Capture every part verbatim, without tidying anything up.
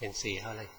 เป็นสีเท่าไหร่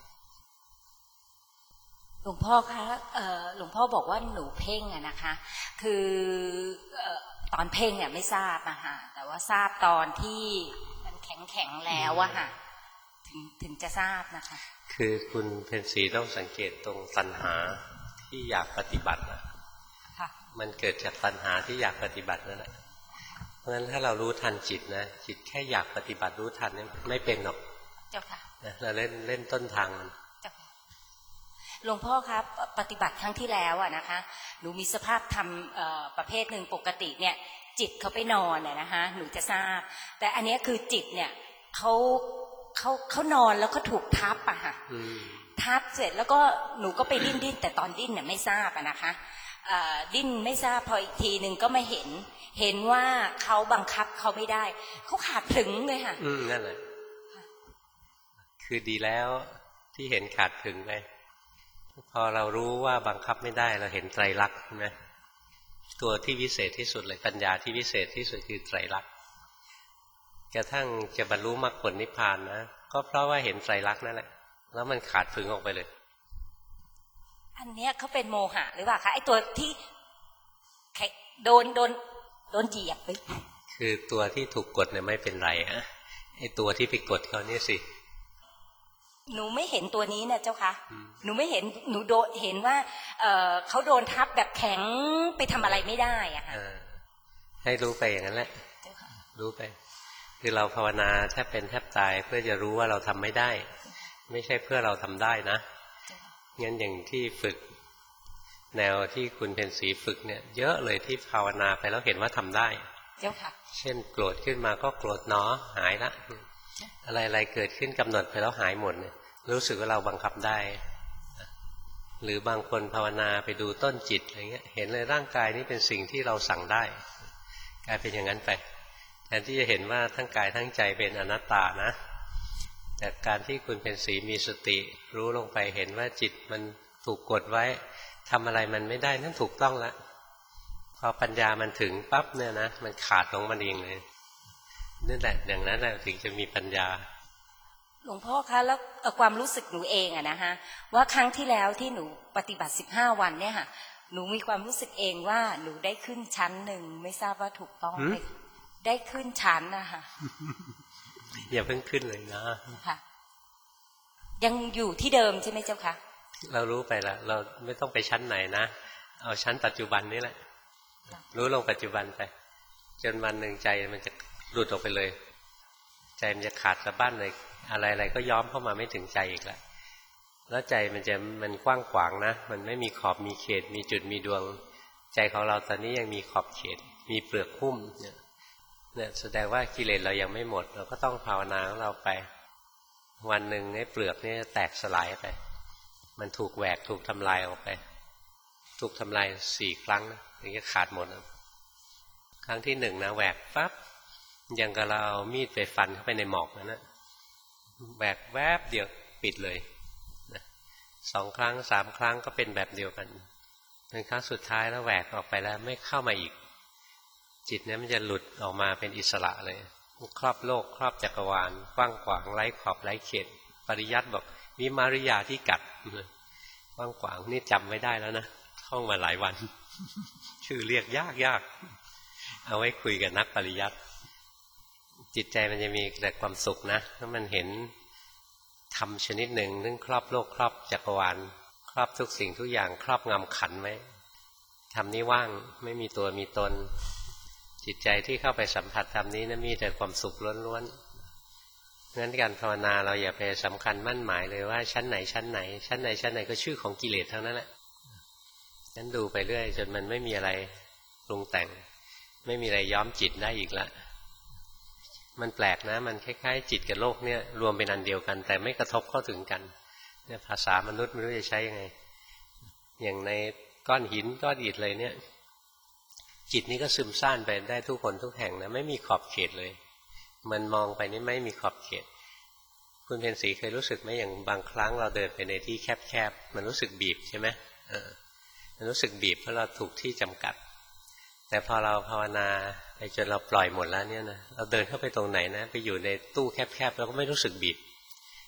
หลวงพ่อคะหลวงพ่อบอกว่าหนูเพ่งอะนะคะคือตอนเพ่งเนี่ยไม่ทราบนะคะแต่ว่าทราบตอนที่มันแข็งแข็งแล้วอะค่ะถึงถึงจะทราบนะคะคือคุณเพนสีต้องสังเกตตรงตัณหาที่อยากปฏิบัตินะมันเกิดจากตัณหาที่อยากปฏิบัตินั่นแหละเพราะฉะนั้นถ้าเรารู้ทันจิตนะจิตแค่อยากปฏิบัติรู้ทันเนี่ยไม่เป็นหรอกเจ้าค่ะเราเล่นเล่นต้นทางมันหลวงพ่อครับปฏิบัติครั้งที่แล้วอะนะคะหนูมีสภาพธรรมประเภทหนึ่งปกติเนี่ยจิตเขาไปนอนเนี่ยนะคะหนูจะทราบแต่อันนี้คือจิตเนี่ยเขาเขาเขานอนแล้วก็ถูกทับอะค่ะทับเสร็จแล้วก็หนูก็ไปดิ้นดิ้นแต่ตอนดิ้นเนี่ยไม่ทราบอะนะคะดิ้นไม่ทราบพออีกทีหนึ่งก็ไม่เห็นเห็นว่าเขาบังคับเขาไม่ได้เขาขาดถึงเลยค่ะอืมนั่นแหละคือดีแล้วที่เห็นขาดถึงเลยพอเรารู้ว่าบังคับไม่ได้เราเห็นไตรลักษณ์ใช่ไหมตัวที่วิเศษที่สุดเลยปัญญาที่วิเศษที่สุดคือไตรลักษณ์กระทั่งจะบรรลุมรรคผลนิพพานนะก็เพราะว่าเห็นไตรลักษณ์นั่นแหละแล้วมันขาดถึงออกไปเลยอันเนี้ยเขาเป็นโมหะหรือเปล่าคะไอตัวที่โดนโดนโดนเหยียบไปคือตัวที่ถูกกดเนี่ยไม่เป็นไรฮะไอตัวที่ไปกดเขานี่สิหนูไม่เห็นตัวนี้เนี่ยเจ้าค่ะหนูไม่เห็นหนูโดนเห็นว่าเอ่อเขาโดนทับแบบแข็งไปทำอะไรไม่ได้อะค่ะให้รู้ไปอย่างนั้นแหละรู้ไปคือเราภาวนาแทบเป็นแทบตายเพื่อจะรู้ว่าเราทำไม่ได้ไม่ใช่เพื่อเราทำได้นะงั้นอย่างที่ฝึกแนวที่คุณเพ็ญศรีฝึกเนี่ยเยอะเลยที่ภาวนาไปแล้วเห็นว่าทำได้เจ้าค่ะเช่นโกรธขึ้นมาก็โกรธเนาะหายละอะไรๆเกิดขึ้นกำหนดไปแล้วหายหมดเนี่ยรู้สึกว่าเราบังคับได้หรือบางคนภาวนาไปดูต้นจิตอะไรเงี้ยเห็นเลยร่างกายนี้เป็นสิ่งที่เราสั่งได้กลายเป็นอย่างนั้นไปแทนที่จะเห็นว่าทั้งกายทั้งใจเป็นอนัตตานะแต่การที่คุณเป็นสีมีสติรู้ลงไปเห็นว่าจิตมันถูกกดไว้ทำอะไรมันไม่ได้นั่นถูกต้องแล้วพอปัญญามันถึงปั๊บเนี่ยนะมันขาดของมันเองเลยนั่นแหละอย่างนั้นแหละถึงจะมีปัญญาหลวงพ่อคะแล้วความรู้สึกหนูเองอะนะคะว่าครั้งที่แล้วที่หนูปฏิบัติสิบห้าวันเนี่ยค่ะหนูมีความรู้สึกเองว่าหนูได้ขึ้นชั้นหนึ่งไม่ทราบว่าถูกต้องไหมได้ขึ้นชั้นนะคะอย่าเพิ่งขึ้นเลยนะค่ะยังอยู่ที่เดิมใช่ไหมเจ้าคะเรารู้ไปแล้วเราไม่ต้องไปชั้นไหนนะเอาชั้นปัจจุบันนี่แหละรู้ลงปัจจุบันไปจนวันหนึ่งใจมันจะหลุดออกไปเลยใจมันจะขาดสะบั้นเลยอะไรๆก็ย้อมเข้ามาไม่ถึงใจอีกแล้วแล้วใจมันจะมันกว้างขวางนะมันไม่มีขอบมีเขตมีจุดมีดวงใจของเราตอนนี้ยังมีขอบเขตมีเปลือกหุ้มเนี่ยเนี่ยแสดงว่ากิเลสเรายังไม่หมดเราก็ต้องภาวนาของเราไปวันหนึ่งไอ้เปลือกนี่แตกสลายไปมันถูกแหวกถูกทำลายออกไปถูกทำลายสี่ครั้งถึงจะขาดหมดครั้งที่หนึ่งนะแหวกปั๊บยังกับเราเอามีดไปฟันเข้าไปในหมอกนั่นนะแหวกแวบเดียวปิดเลยนะสองครั้งสามครั้งก็เป็นแบบเดียวกันเป็นครั้งสุดท้ายแล้วแหวกออกไปแล้วไม่เข้ามาอีกจิตนี้มันจะหลุดออกมาเป็นอิสระเลยครอบโลกครอบจักรวาลกว้างขวางไร้ขอบไร้เขตปริยัติบอกวิมาริยาที่กัดกว้างขวางนี่จำไม่ได้แล้วนะท่องมาหลายวันชื่อเรียกยากยากเอาไว้คุยกับนักปริยัติจิตใจมันจะมีแต่ความสุขนะถ้ามันเห็นธรรมชนิดหนึ่งซึ่งครอบโลกครอบจักรวาลครอบทุกสิ่งทุกอย่างครอบงำขันไว้ธรรมนี้ว่างไม่มีตัวมีตนจิตใจที่เข้าไปสัมผัสธรรมนี้นะมีแต่ความสุขล้วนๆงั้นการภาวนาเราอย่าไปสำคัญมั่นหมายเลยว่าชั้นไหนชั้นไหนชั้นไหนชั้นไหนก็ชื่อของกิเลสทั้งนั้นแหละงั้นดูไปเรื่อยจนมันไม่มีอะไรปรุงแต่งไม่มีอะไรย้อมจิตได้อีกละมันแปลกนะมันคล้ายๆจิตกับโลกเนี่ยรวมเป็นอันเดียวกันแต่ไม่กระทบเข้าถึงกันเนี่ยภาษามนุษย์ไม่รู้จะใช้ยังไงอย่างในก้อนหินก้อนอิฐเลยเนี่ยจิตนี้ก็ซึมซ่านไปได้ทุกคนทุกแห่งนะไม่มีขอบเขตเลยมันมองไปนี่ไม่มีขอบเขตคุณเพ็ญศรีเคยรู้สึกไหมอย่างบางครั้งเราเดินไปในที่แคบๆมันรู้สึกบีบใช่ไหมเออมันรู้สึกบีบเพราะเราถูกที่จำกัดแต่พอเราภาวนาไปจนเราปล่อยหมดแล้วเนี่ยนะเราเดินเข้าไปตรงไหนนะไปอยู่ในตู้แคบๆเราก็ไม่รู้สึกบีบ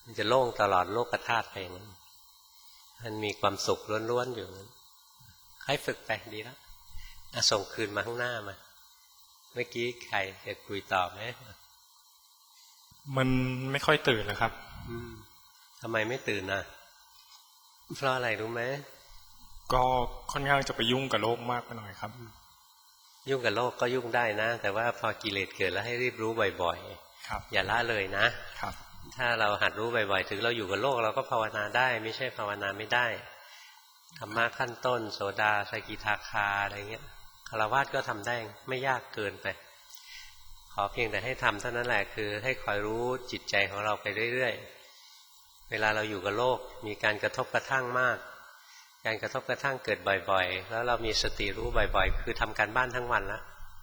มันจะโล่งตลอดโลกธาตุไปนั้นมันมีความสุขล้วนๆอยู่นั้นให้ฝึกไปดีแล้วส่งคืนมาข้างหน้ามาเมื่อกี้ใครจะคุยต่อไหมมันไม่ค่อยตื่นเลยครับอืมทำไมไม่ตื่นน่ะเพราะอะไรรู้ไหมก็ค่อนข้างจะไปยุ่งกับโลกมากไปหน่อยครับยุ่งกับโลกก็ยุ่งได้นะแต่ว่าพอกิเลสเกิดแล้วให้รีบรู้บ่อยๆครับอย่าละเลยนะครับถ้าเราหัดรู้บ่อยๆถึงเราอยู่กับโลกเราก็ภาวนาได้ไม่ใช่ภาวนาไม่ได้ธรรมะขั้นต้นโสดาสกิทาคาอะไรเงี้ยฆราวาสก็ทำได้ไม่ยากเกินไปขอเพียงแต่ให้ทำเท่านั้นแหละคือให้คอยรู้จิตใจของเราไปเรื่อยๆเวลาเราอยู่กับโลกมีการกระทบกระทั่งมากการกระทบกระทั่งเกิดบ่อยๆแล้วเรามีสติรู้บ่อยๆคือทำการบ้านทั้งวันแล้ว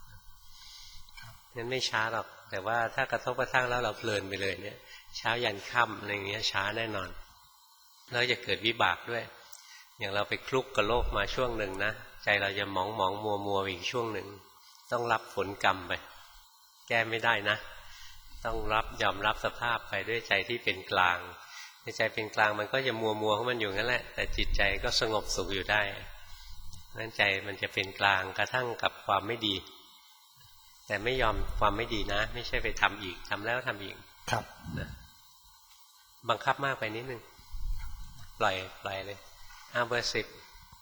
งั้นไม่ช้าหรอกแต่ว่าถ้ากระทบกระทั่งแล้วเราเพลินไปเลยเนี่ยเช้ายันค่ำอะไรอย่างเงี้ยช้าแน่นอนแล้วจะเกิดวิบากด้วยอย่างเราไปคลุกกับโลกมาช่วงหนึ่งนะใจเราจะหมองหมองมัวมัวอีกช่วงหนึ่งต้องรับผลกรรมไปแก้ไม่ได้นะต้องรับยอมรับสภาพไปด้วยใจที่เป็นกลางในใจเป็นกลางมันก็จะมัวมัวของมันอยู่นั่นแหละแต่จิตใจก็สงบสุขอยู่ได้นั่นใจมันจะเป็นกลางกระทั่งกับความไม่ดีแต่ไม่ยอมความไม่ดีนะไม่ใช่ไปทำอีกทำแล้วทำอีกครับนะบังคับมากไปนิดนึงปล่อยปล่อยเลยห้าเบอร์สิบ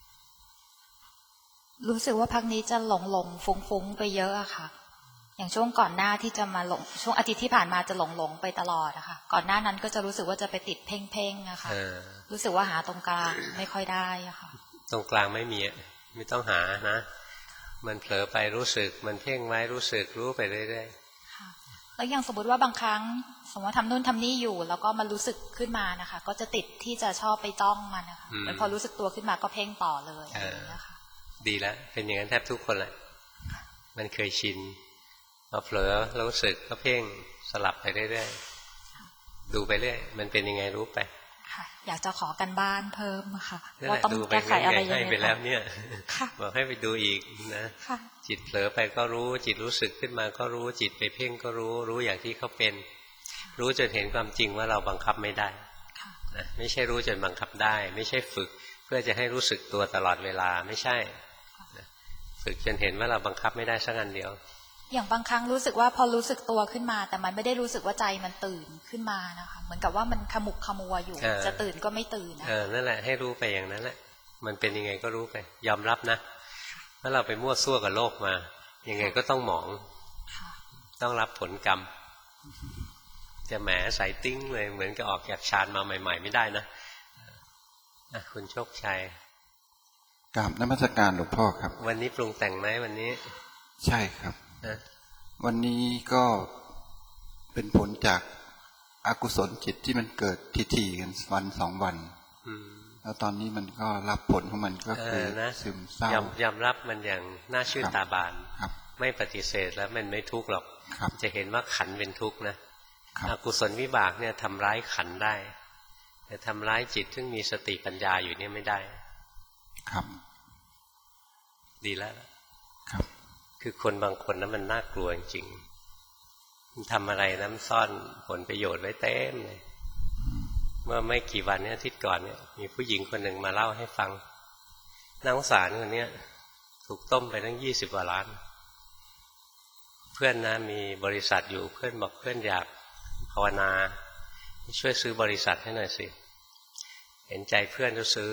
รู้สึกว่าพักนี้จะหลงหลงฟุ้งฟุ้งไปเยอะอะค่ะอย่างช่วงก่อนหน้าที่จะมาหลงช่วงอาทิตย์ที่ผ่านมาจะหลงหลงไปตลอดอะค่ะก่อนหน้านั้นก็จะรู้สึกว่าจะไปติดเพ่งเพ่งอะค่ะรู้สึกว่าหาตรงกลางไม่ค่อยได้อะค่ะตรงกลางไม่มีไม่ต้องหานะมันเผลอไปรู้สึกมันเพ่งไว้รู้สึกรู้ไปเรื่อยๆค่ะแล้วอย่างสมมติว่าบางครั้งสมมติว่าทำนู่นทำนี่อยู่แล้วก็มันรู้สึกขึ้นมานะคะก็จะติดที่จะชอบไปจ้องมันนะคะแล้วพอรู้สึกตัวขึ้นมาก็เพ่งต่อเลยนะคะดีแล้วเป็นอย่างนั้นแทบทุกคนแหละมันเคยชินพอเผลอรู้สึกก็เพ่งสลับไปเรื่อยๆดูไปเรื่อยมันเป็นยังไงรู้ไปค่ะอยากจะขอกันบ้านเพิ่มค่ะว่าต้องแก้ไขอะไรยังไงไปแล้วเนี่ยบอกให้ไปดูอีกนะจิตเผลอไปก็รู้จิตรู้สึกขึ้นมาก็รู้จิตไปเพ่งก็รู้รู้อย่างที่เขาเป็นรู้จนเห็นความจริงว่าเราบังคับไม่ได้นะไม่ใช่รู้จนบังคับได้ไม่ใช่ฝึกเพื่อจะให้รู้สึกตัวตลอดเวลาไม่ใช่ฝึกจนเห็นว่าเราบังคับไม่ได้สักอันเดียวอย่างบางครั้งรู้สึกว่าพอรู้สึกตัวขึ้นมาแต่มันไม่ได้รู้สึกว่าใจมันตื่นขึ้นมานะคะเหมือนกับว่ามันขมุกขมัวอยู่จะตื่นก็ไม่ตื่นนะเออนั่นแหละให้รู้ไปอย่างนั้นแหละมันเป็นยังไงก็รู้ไปยอมรับนะถ้าเราไปมั่วซั่วกับโลกมายังไงก็ต้องหมองต้องรับผลกรรมจะแหมใส่ติ้งเลยเหมือนกับออกจากฌานมาใหม่ๆไม่ได้นะนะคุณโชคชัยกราบนมัสการหลวงพ่อครับวันนี้ปรุงแต่งไหมวันนี้ใช่ครับวันนี้ก็เป็นผลจากอกุศลจิตที่มันเกิดทีๆกันวันสองวันแล้วตอนนี้มันก็รับผลของมันก็คือซึมเศร้ายอมรับมันอย่างน่าชื่นตาบานไม่ปฏิเสธแล้วมันไม่ทุกข์หรอกจะเห็นว่าขันเป็นทุกข์นะอกุศลวิบากเนี่ยทำร้ายขันได้แต่ทำร้ายจิตซึ่งมีสติปัญญาอยู่เนี่ยไม่ได้ครับดีแล้วครับคือคนบางคนนั้นมันน่ากลัวจริงๆทำอะไรน้ำซ่อนผลประโยชน์ไว้เต็มเลยเมื่อไม่กี่วันนี้อาทิตย์ก่อนเนี่ยมีผู้หญิงคนหนึ่งมาเล่าให้ฟังนางสารคนนี้ถูกต้มไปตั้งยี่สิบกว่าล้านเพื่อนนะมีบริษัทอยู่เพื่อนบอกเพื่อนอยากภาวนาช่วยซื้อบริษัทให้หน่อยสิเห็นใจเพื่อนก็ซื้อ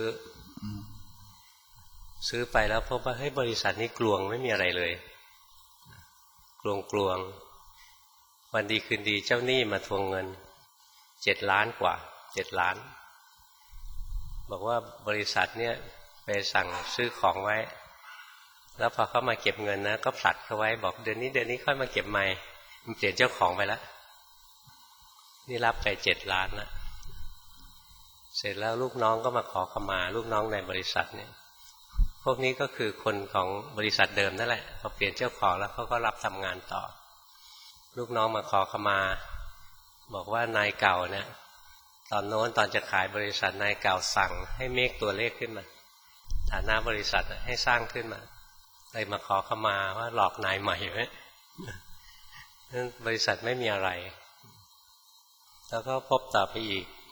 ซื้อไปแล้วพบว่าให้บริษัทนี้กลวงไม่มีอะไรเลยกลวงกลวงวันดีคืนดีเจ้าหนี้มาทวงเงินเจ็ดล้านกว่าเจ็ดล้านบอกว่าบริษัทเนี่ยไปสั่งซื้อของไว้แล้วพอเขามาเก็บเงินนะก็ผลัดเขาไว้บอกเดือนนี้เดือนนี้ค่อยมาเก็บใหม่มันเปลี่ยนเจ้าของไปแล้วนี่รับไปเจ็ดล้านแล้วเสร็จแล้วลูกน้องก็มาขอขมาลูกน้องในบริษัทเนี่ยพวกนี้ก็คือคนของบริษัทเดิมนั่นแหละพอเปลี่ยนเจ้าของแล้วเขาก็รับทำงานต่อลูกน้องมาขอขมาบอกว่านายเก่าเนี่ยตอนโน้นตอนจะขายบริษัทนายเก่าสั่งให้เมคตัวเลขขึ้นมาฐานะบริษัทให้สร้างขึ้นมาเลยมาขอขมาว่าหลอกนายใหม่ไว้บริษัทไม่มีอะไรแล้วก็พบต่อไปอีก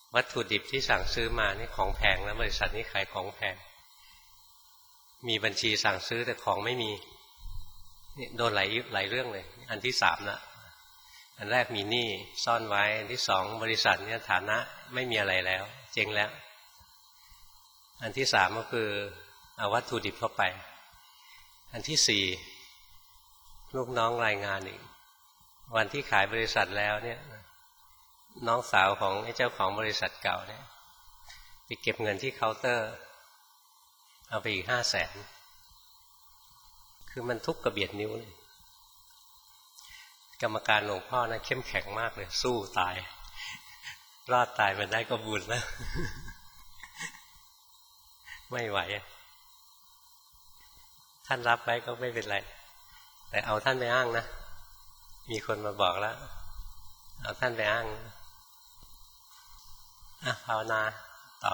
วัตถุดิบที่สั่งซื้อมานี่ของแพงแล้วบริษัทนี้ขายของแพงมีบัญชีสั่งซื้อแต่ของไม่มีนี่โดนหลายหลายเรื่องเลยอันที่สามละอันแรกมีหนี้ซ่อนไว้อันที่สองบริษัทเนี่ยฐานะไม่มีอะไรแล้วเจ๊งแล้วอันที่สามก็คือเอาวัตถุดิบเข้าไปอันที่สี่ลูกน้องรายงานอีกวันที่ขายบริษัทแล้วเนี่ยน้องสาวของไอ้เจ้าของบริษัทเก่าเนี่ยไปเก็บเงินที่เคาน์เตอร์เอาไปอีกห้าแสนคือมันทุกข์กระเบียดนิ้วเลยกรรมการหลวงพ่อนะเข้มแข็งมากเลยสู้ตายรอดตายมันได้ก็บุญแล้วไม่ไหวท่านรับไว้ก็ไม่เป็นไรแต่เอาท่านไปอ้างนะมีคนมาบอกแล้วเอาท่านไปอ้างอ่ะภาวนาต่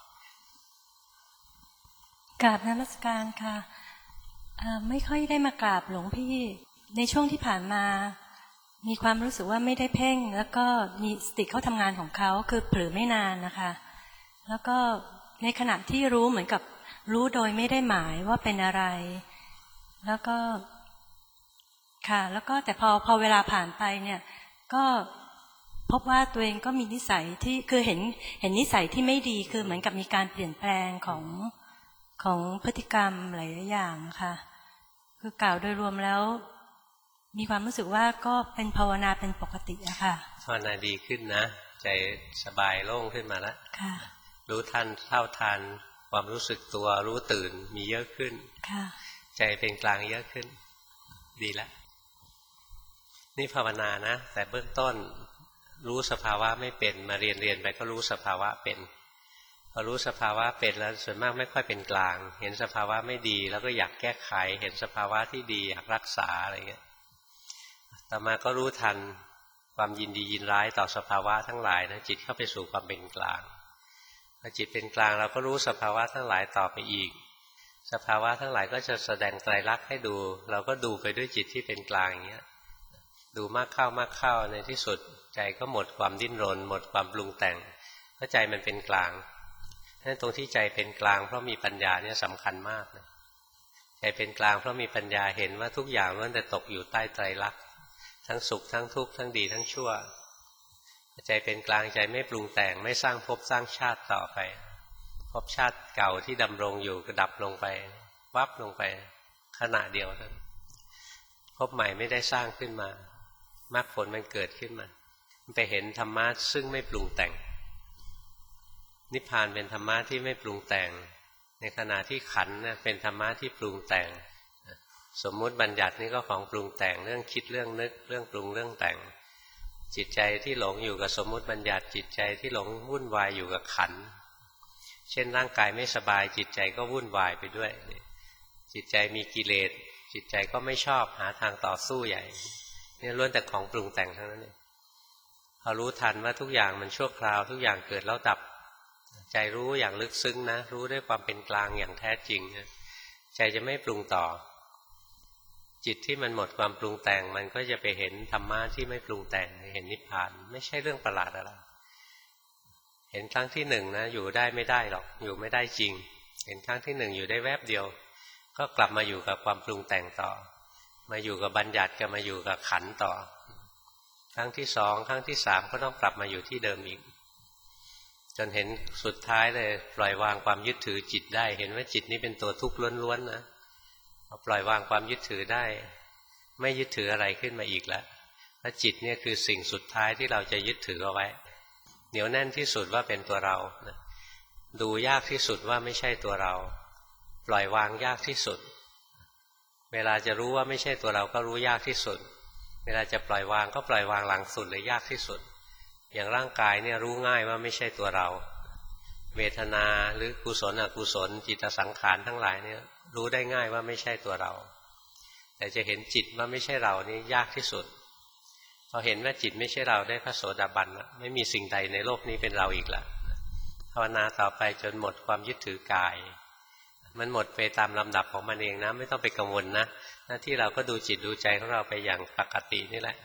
อกราบนมัสการค่ะไม่ค่อยได้มากราบหลวงพี่ในช่วงที่ผ่านมามีความรู้สึกว่าไม่ได้เพ่งแล้วก็มีสติเข้าทำงานของเขาคือเผลอไม่นานนะคะแล้วก็ในขณะที่รู้เหมือนกับรู้โดยไม่ได้หมายว่าเป็นอะไรแล้วก็ค่ะแล้วก็แต่พอพอเวลาผ่านไปเนี่ยก็พบว่าตัวเองก็มีนิสัยที่คือเห็นเห็นนิสัยที่ไม่ดีคือเหมือนกับมีการเปลี่ยนแปลงของของพฤติกรรมหลายอย่างค่ะคือกล่าวโดยรวมแล้วมีความรู้สึกว่าก็เป็นภาวนาเป็นปกติอะค่ะภาวนาดีขึ้นนะใจสบายโล่งขึ้นมาแล้วค่ะรู้ทันเท่าทันความรู้สึกตัวรู้ตื่นมีเยอะขึ้นค่ะใจเป็นกลางเยอะขึ้นดีแล้วนี่ภาวนานะแต่เบื้องต้นรู้สภาวะไม่เป็นมาเรียนเรียนไปก็รู้สภาวะเป็นพอรู้สภาวะเป็นแล้วส่วนมากไม่ค่อยเป็นกลางเห็นสภาวะไม่ดีแล้วก็อยากแก้ไขเห็นสภาวะที่ดีอยากรักษาอะไรเงี้ยต่อมาก็รู้ทันความยินดียินร้ายต่อสภาวะทั้งหลายนะจิตเข้าไปสู่ความเป็นกลางพอจิตเป็นกลางเราก็รู้สภาวะทั้งหลายต่อไปอีกสภาวะทั้งหลายก็จะแสดงไตรลักษณ์ให้ดูเราก็ดูไปด้วยจิตที่เป็นกลางอย่างเงี้ยดูมากเข้ามากเข้าในที่สุดใจก็หมดความดิ้นรนหมดความปรุงแต่งเพราะใจมันเป็นกลางนั่นตรงที่ใจเป็นกลางเพราะมีปัญญาเนี่ยสำคัญมากนะใจเป็นกลางเพราะมีปัญญาเห็นว่าทุกอย่างล้วนแต่ตกอยู่ใต้ไตรลักษณ์ทั้งสุขทั้งทุกข์ทั้งดีทั้งชั่วใจเป็นกลางใจไม่ปรุงแต่งไม่สร้างภพสร้างชาติต่อไปภพชาติเก่าที่ดำรงอยู่ก็ดับลงไปวับลงไปขณะเดียวนั้นภพใหม่ไม่ได้สร้างขึ้นมามรรคผลมันเกิดขึ้นมามันไปเห็นธรรมะซึ่งไม่ปรุงแต่งนิพพานเป็นธรรมะที่ไม่ปรุงแต่งในขณะที่ขันธ์เนี่ยเป็นธรรมะที่ปรุงแต่งสมมุติบัญญัตินี่ก็ของปรุงแต่งเรื่องคิดเรื่องนึกเรื่องปรุงเรื่องแต่งจิตใจที่หลงอยู่กับสมมุติบัญญัติจิตใจที่หลงวุ่นวายอยู่กับขันธ์เช่นร่างกายไม่สบายจิตใจก็วุ่นวายไปด้วยจิตใจมีกิเลสจิตใจก็ไม่ชอบหาทางต่อสู้ใหญ่นี่ล้วนแต่ของปรุงแต่งทั้งนั้นเองพอรู้ทันว่าทุกอย่างมันชั่วคราวทุกอย่างเกิดแล้วดับใจรู้อย่างลึกซึ้งนะรู้ด้วยความเป็นกลางอย่างแท้จริงนะใจจะไม่ปรุงต่อจิตที่มันหมดความปรุงแต่งมันก็จะไปเห็นธรรมะที่ไม่ปรุงแต่งเห็นนิพพานไม่ใช่เรื่องประหลาดอะไรเห็นครั้งที่หนึ่งนะอยู่ได้ไม่ได้หรอกอยู่ไม่ได้จริงเห็นครั้งที่หนึ่งอยู่ได้แวบเดียวก็กลับมาอยู่กับความปรุงแต่งต่อมาอยู่กับบัญญัติก็มาอยู่กับขันธ์ต่อครั้งที่สองครั้งที่สามก็ต้องกลับมาอยู่ที่เดิมอีกจนเห็นสุดท้ายเลยปล่อยวางความยึดถือจิตได้เห็นว่าจิตนี้เป็นตัวทุกข์ล้วนๆนะปล่อยวางความยึดถือได้ไม่ยึดถืออะไรขึ้นมาอีกแล้วเพราะจิตเนี่ยคือสิ่งสุดท้ายที่เราจะยึดถือเอาไว้เหนียวแน่นที่สุดว่าเป็นตัวเรานะดูยากที่สุดว่าไม่ใช่ตัวเราปล่อยวางยากที่สุดเวลาจะรู้ว่าไม่ใช่ตัวเราก็รู้ยากที่สุดเวลาจะปล่อยวางก็ปล่อยวางหลังสุดเลยยากที่สุดอย่างร่างกายเนี่ยรู้ง่ายว่าไม่ใช่ตัวเราเวทนาหรือกุศลอกุศลจิตสังขารทั้งหลายเนี่ยรู้ได้ง่ายว่าไม่ใช่ตัวเราแต่จะเห็นจิตว่าไม่ใช่เรานี่ยากที่สุดพอเห็นว่าจิตไม่ใช่เราได้พระโสดาบันไม่มีสิ่งใดในโลกนี้เป็นเราอีกแล้วภาวนาต่อไปจนหมดความยึดถือกายมันหมดไปตามลำดับของมันเองนะไม่ต้องไปกังวลนะหน้าที่เราก็ดูจิตดูใจของเราไปอย่างปกตินี่แหละ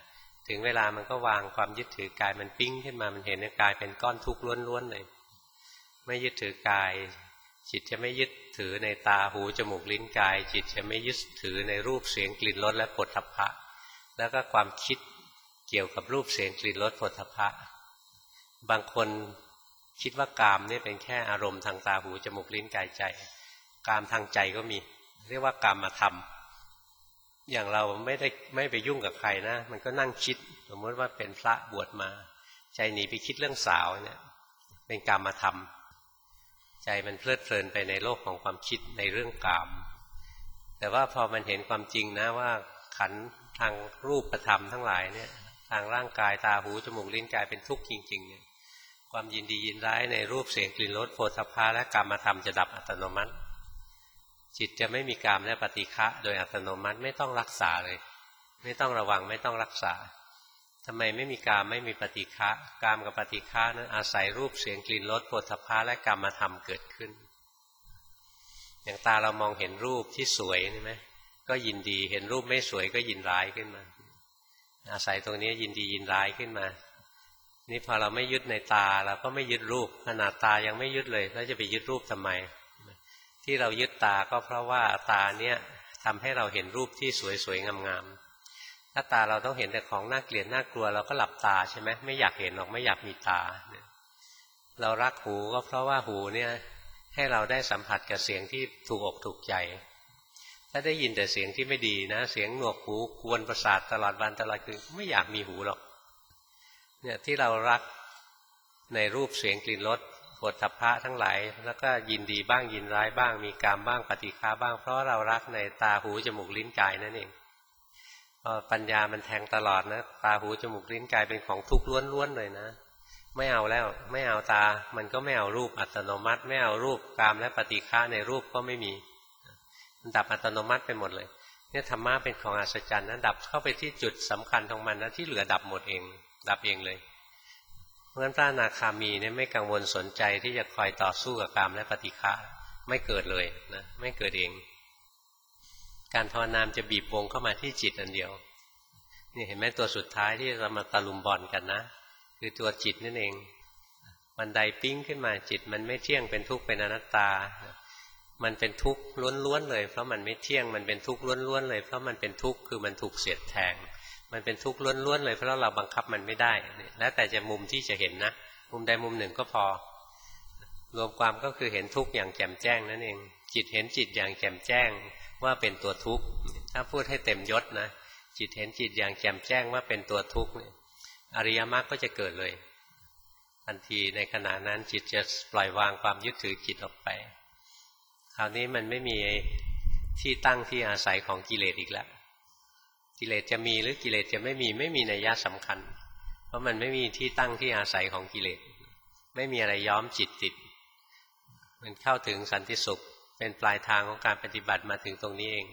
ถึงเวลามันก็วางความยึดถือกายมันปิ้งขึ้นมามันเห็นกายเป็นก้อนทุกข์ล้วนๆเลยไม่ยึดถือกายจิตจะไม่ยึดถือในตาหูจมูกลิ้นกายจิตจะไม่ยึดถือในรูปเสียงกลิ่นรสและโผฏฐัพพะแล้วก็ความคิดเกี่ยวกับรูปเสียงกลิ่นรสโผฏฐัพพะบางคนคิดว่ากามนี่เป็นแค่อารมณ์ทางตาหูจมูกลิ้นกายใจกามทางใจก็มีเรียกว่ากามธรรมอย่างเราไม่ได้ไม่ไปยุ่งกับใครนะมันก็นั่งคิดสมมติว่าเป็นพระบวชมาใจหนีไปคิดเรื่องสาวเนี่ยเป็นกามธรรมใจมันเพลิดเพลินไปในโลกของความคิดในเรื่องกามแต่ว่าพอมันเห็นความจริงนะว่าขันธ์ทางรูปธรรมทั้งหลายเนี่ยทางร่างกายตาหูจมูกลิ้นกายเป็นทุกข์จริงๆเนี่ยความยินดียินร้ายในรูปเสียงกลิ่นรสโผฏฐัพพะและกามธรรมจะดับอัตโนมัติจิตจะไม่มีกามและปฏิฆะโดยอัตโนมัติไม่ต้องรักษาเลยไม่ต้องระวังไม่ต้องรักษาทำไมไม่มีกามไม่มีปฏิฆะกามกับปฏิฆะนั้นอาศัยรูปเสียงกลิ่นรสโผฏฐัพพะและกามธรรมเกิดขึ้นอย่างตาเรามองเห็นรูปที่สวยใช่ไหมก็ยินดีเห็นรูปไม่สวยก็ยินร้ายขึ้นมาอาศัยตรงนี้ยินดียินร้ายขึ้นมานี่พอเราไม่ยึดในตาเราก็ไม่ยึดรูปขนาดตายังไม่ยึดเลยแล้วจะไปยึดรูปทำไมที่เรายึดตาก็เพราะว่าตาเนี้ยทำให้เราเห็นรูปที่สวยๆงามๆถ้าตาเราต้องเห็นแต่ของน่าเกลียดน่ากลัวเราก็หลับตาใช่ไหมไม่อยากเห็นหรอกไม่อยากมีตาเรารักหูก็เพราะว่าหูเนี่ยให้เราได้สัมผัสกับเสียงที่ถูกอกถูกใจถ้าได้ยินแต่เสียงที่ไม่ดีนะเสียงหนวกหูกวนประสาทตลอดวันตลอดคืนไม่อยากมีหูหรอกเนี่ยที่เรารักในรูปเสียงกลิ่นรสโผฏฐัพพะทั้งหลายแล้วก็ยินดีบ้างยินร้ายบ้างมีกามบ้างปฏิฆะบ้างเพราะเรารักในตาหูจมูกลิ้นกายนั่นเองพอปัญญามันแทงตลอดนะตาหูจมูกลิ้นกายเป็นของทุกข์ล้วนๆเลยนะไม่เอาแล้วไม่เอาตามันก็ไม่เอารูปอัตโนมัติไม่เอารูปกามและปฏิฆะในรูปก็ไม่มีมันดับอัตโนมัติไปหมดเลยเนี่ยธรรมะเป็นของอัศจรรย์นะดับเข้าไปที่จุดสำคัญของมันนะที่เหลือดับหมดเองดับเองเลยเพราะฉะนั้นพระอนาคามีเนี่ยไม่กังวลสนใจที่จะคอยต่อสู้กับกามและปฏิฆะไม่เกิดเลยนะไม่เกิดเองการภาวนามจะบีบวงเข้ามาที่จิตอันเดียวนี่เห็นไหมตัวสุดท้ายที่เรามาตะลุมบอลกันนะคือตัวจิตนั่นเองบันไดปิ้งขึ้นมาจิตมันไม่เที่ยงเป็นทุกข์เป็นอนัตตามันเป็นทุกข์ล้วนๆเลยเพราะมันไม่เที่ยงมันเป็นทุกข์ล้วนๆเลยเพราะมันเป็นทุกข์คือมันถูกเสียดแทงมันเป็นทุกข์ล้วนๆเลยเพราะเราบังคับมันไม่ได้แล้วแต่จะมุมที่จะเห็นนะมุมใดมุมหนึ่งก็พอรวมความก็คือเห็นทุกข์อย่างแจ่มแจ้งนั่นเองจิตเห็นจิตอย่างแจ่มแจ้งว่าเป็นตัวทุกข์ถ้าพูดให้เต็มยศนะจิตเห็นจิตอย่างแจ่มแจ้งว่าเป็นตัวทุกข์อริยมรรคก็จะเกิดเลยทันทีในขณะนั้นจิตจะปล่อยวางความยึดถือจิตออกไปคราวนี้มันไม่มีที่ตั้งที่อาศัยของกิเลสอีกแล้วกิเลสจะมีหรือกิเลสจะไม่มีไม่มีนัยยะสำคัญเพราะมันไม่มีที่ตั้งที่อาศัยของกิเลสไม่มีอะไรย้อมจิตติดมันเข้าถึงสันติสุขเป็นปลายทางของการปฏิบัติมาถึงตรงนี้เอง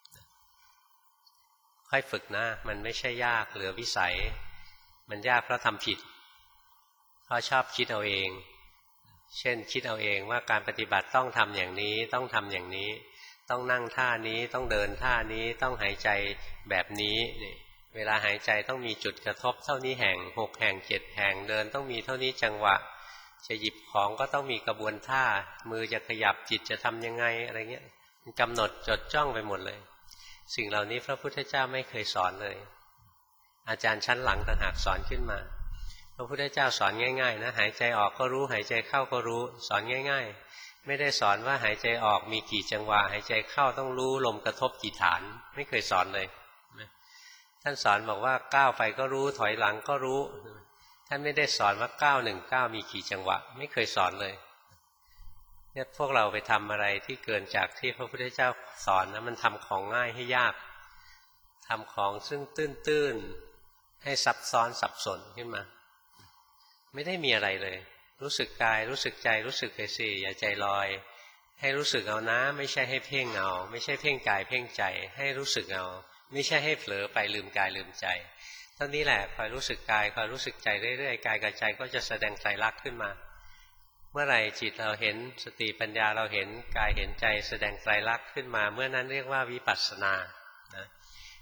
ค่อยฝึกนะมันไม่ใช่ยากเหลือวิสัยมันยากเพราะทำผิดเพราะชอบคิดเอาเองเช่นคิดเอาเองว่าการปฏิบัติต้องทำอย่างนี้ต้องทำอย่างนี้ต้องนั่งท่านี้ต้องเดินท่านี้ต้องหายใจแบบนี้นี่เวลาหายใจต้องมีจุดกระทบเท่านี้แห่งหกแห่งเจ็ดแห่งเดินต้องมีเท่านี้จังหวะจะหยิบของก็ต้องมีกระบวนท่ามือจะขยับจิตจะทำยังไงอะไรเงี้ยกำหนดจดจ้องไปหมดเลยสิ่งเหล่านี้พระพุทธเจ้าไม่เคยสอนเลยอาจารย์ชั้นหลังต่างหากสอนขึ้นมาพระพุทธเจ้าสอนง่ายๆนะหายใจออกก็รู้หายใจเข้าก็รู้สอนง่ายๆไม่ได้สอนว่าหายใจออกมีกี่จังหวะหายใจเข้าต้องรู้ลมกระทบกี่ฐานไม่เคยสอนเลยท่านสอนบอกว่าก้าวไปก็รู้ถอยหลังก็รู้ท่านไม่ได้สอนว่าก้าวหนึ่งก้าวมีกี่จังหวะไม่เคยสอนเลยเนี่ยพวกเราไปทำอะไรที่เกินจากที่พระพุทธเจ้าสอนนะมันทำของง่ายให้ยากทำของซึ่งตื้นๆให้ซับซ้อนสับสนขึ้นมาไม่ได้มีอะไรเลยรู้สึกกายรู้สึกใจรู้สึกไปสิอย่าใจลอยให้รู้สึกเอานะไม่ใช่ให้เพ่งเอาไม่ใช่เพ่งกายเพ่งใจให้รู้สึกเอาไม่ใช่ให้เผลอไปลืมกายลืมใจเท่านี้แหละคอยรู้สึกกายคอยรู้สึกใจเรื่อยๆกายกับใจก็จะแสดงไตรลักษณ์ขึ้นมาเมื่อไหร่จิตเราเห็นสติปัญญาเราเห็นกายเห็นใจแสดงไตรลักษณ์ขึ้นมาเมื่อนั้นเรียกว่าวิปัสสนานะ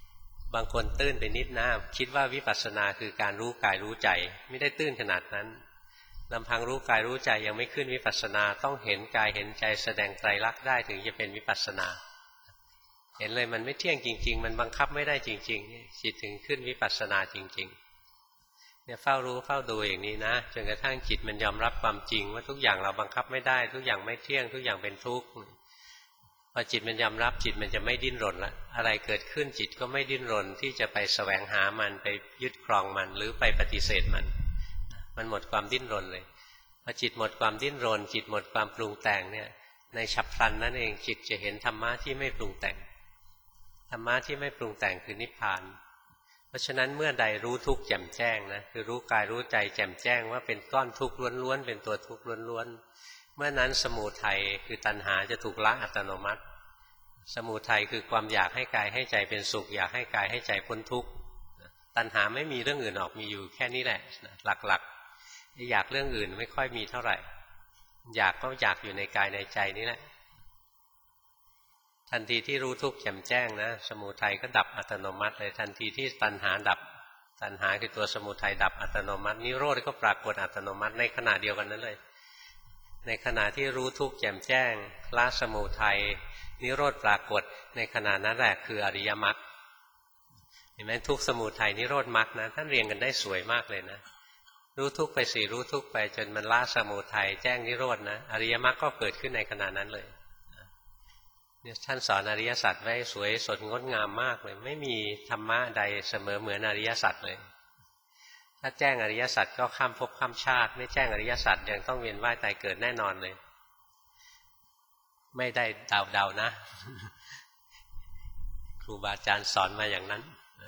บางคนตื้นไปนิดนะคิดว่าวิปัสสนาคือการรู้กายรู้ใจไม่ได้ตื้นขนาดนั้นลำพังรู้กายรู้ใจยังไม่ขึ้นวิปัสสนาต้องเห็นกายเห็นใจแสดงไตรลักษณ์ได้ถึงจะเป็นวิปัสสนาเห็นเลยมันไม่เที่ยงจริงๆมันบังคับไม่ได้จริงๆจิตถึงขึ้นวิปัสสนาจริงๆเนี่ยเฝ้ารู้เฝ้าดูอย่างนี้นะจนกระทั่งจิตมันยอมรับความจริงว่าทุกอย่างเราบังคับไม่ได้ทุกอย่างไม่เที่ยงทุกอย่างเป็นทุกข์พอจิตมันยอมรับจิตมันจะไม่ดิ้นรนละอะไรเกิดขึ้นจิตก็ไม่ดิ้นรนที่จะไปแสวงหามันไปยึดครองมันหรือไปปฏิเสธมันมันหมดความดิ้นรนเลยพอจิตหมดความดิ้นรนจิตหมดความปรุงแต่งเนี่ยในฉับพลันนั่นเองจิตจะเห็นธรรมะที่ไม่ปรุงแต่งธรรมะที่ไม่ปรุงแต่งคือนิพพานเพราะฉะนั้นเมื่อใดรู้ทุกข์แจ่มแจ้งนะคือรู้กายรู้ใจแจ่มแจ้งว่าเป็นก้อนทุกข์ล้วนๆเป็นตัวทุกข์ล้วนๆเมื่อนั้นสมุทัยคือตัณหาจะถูกละอัตโนมัติสมุทัยคือความอยากให้กายให้ใจเป็นสุขอยากให้กายให้ใจพ้นทุกข์ตัณหาไม่มีเรื่องอื่นออกมีอยู่แค่นี้แหละหลักๆอยากเรื่องอื่นไม่ค่อยมีเท่าไหร่อยากก็อยากอยู่ในกายในใจนี่แหละทันทีที่รู้ทุกข์แจ่มแจ้งนะสมุทัยก็ดับอัตโนมัติเลยทันทีที่ตัณหาดับตัณหาคือตัวสมุทัยดับอัตโนมัตินิโรธก็ปรากฏอัตโนมัติในขณะเดียวกันนั้นเลยในขณะที่รู้ทุกข์แจ่มแจ้งละสมุทัยนิโรธปรากฏในขณะนั้นแหละคืออริยมรรคเห็นไหมทุกข์สมุทัยนิโรธมรรคนะท่านเรียงกันได้สวยมากเลยนะรู้ทุกข์ไปสิรู้ทุกข์ไปจนมันละสมุทัยแจ้งนิโรธนะอริยมรรคก็เกิดขึ้นในขณะนั้นเลยท่านสอนอริยสัจไว้สวยสดงดงามมากเลยไม่มีธรรมะใดเสมอเหมือนอริยสัจเลยถ้าแจ้งอริยสัจก็ข้ามภพข้ามชาติไม่แจ้งอริยสัจยังต้องเวียนว่ายตายเกิดแน่นอนเลยไม่ได้เดาๆนะครูบาอาจารย์สอนมาอย่างนั้น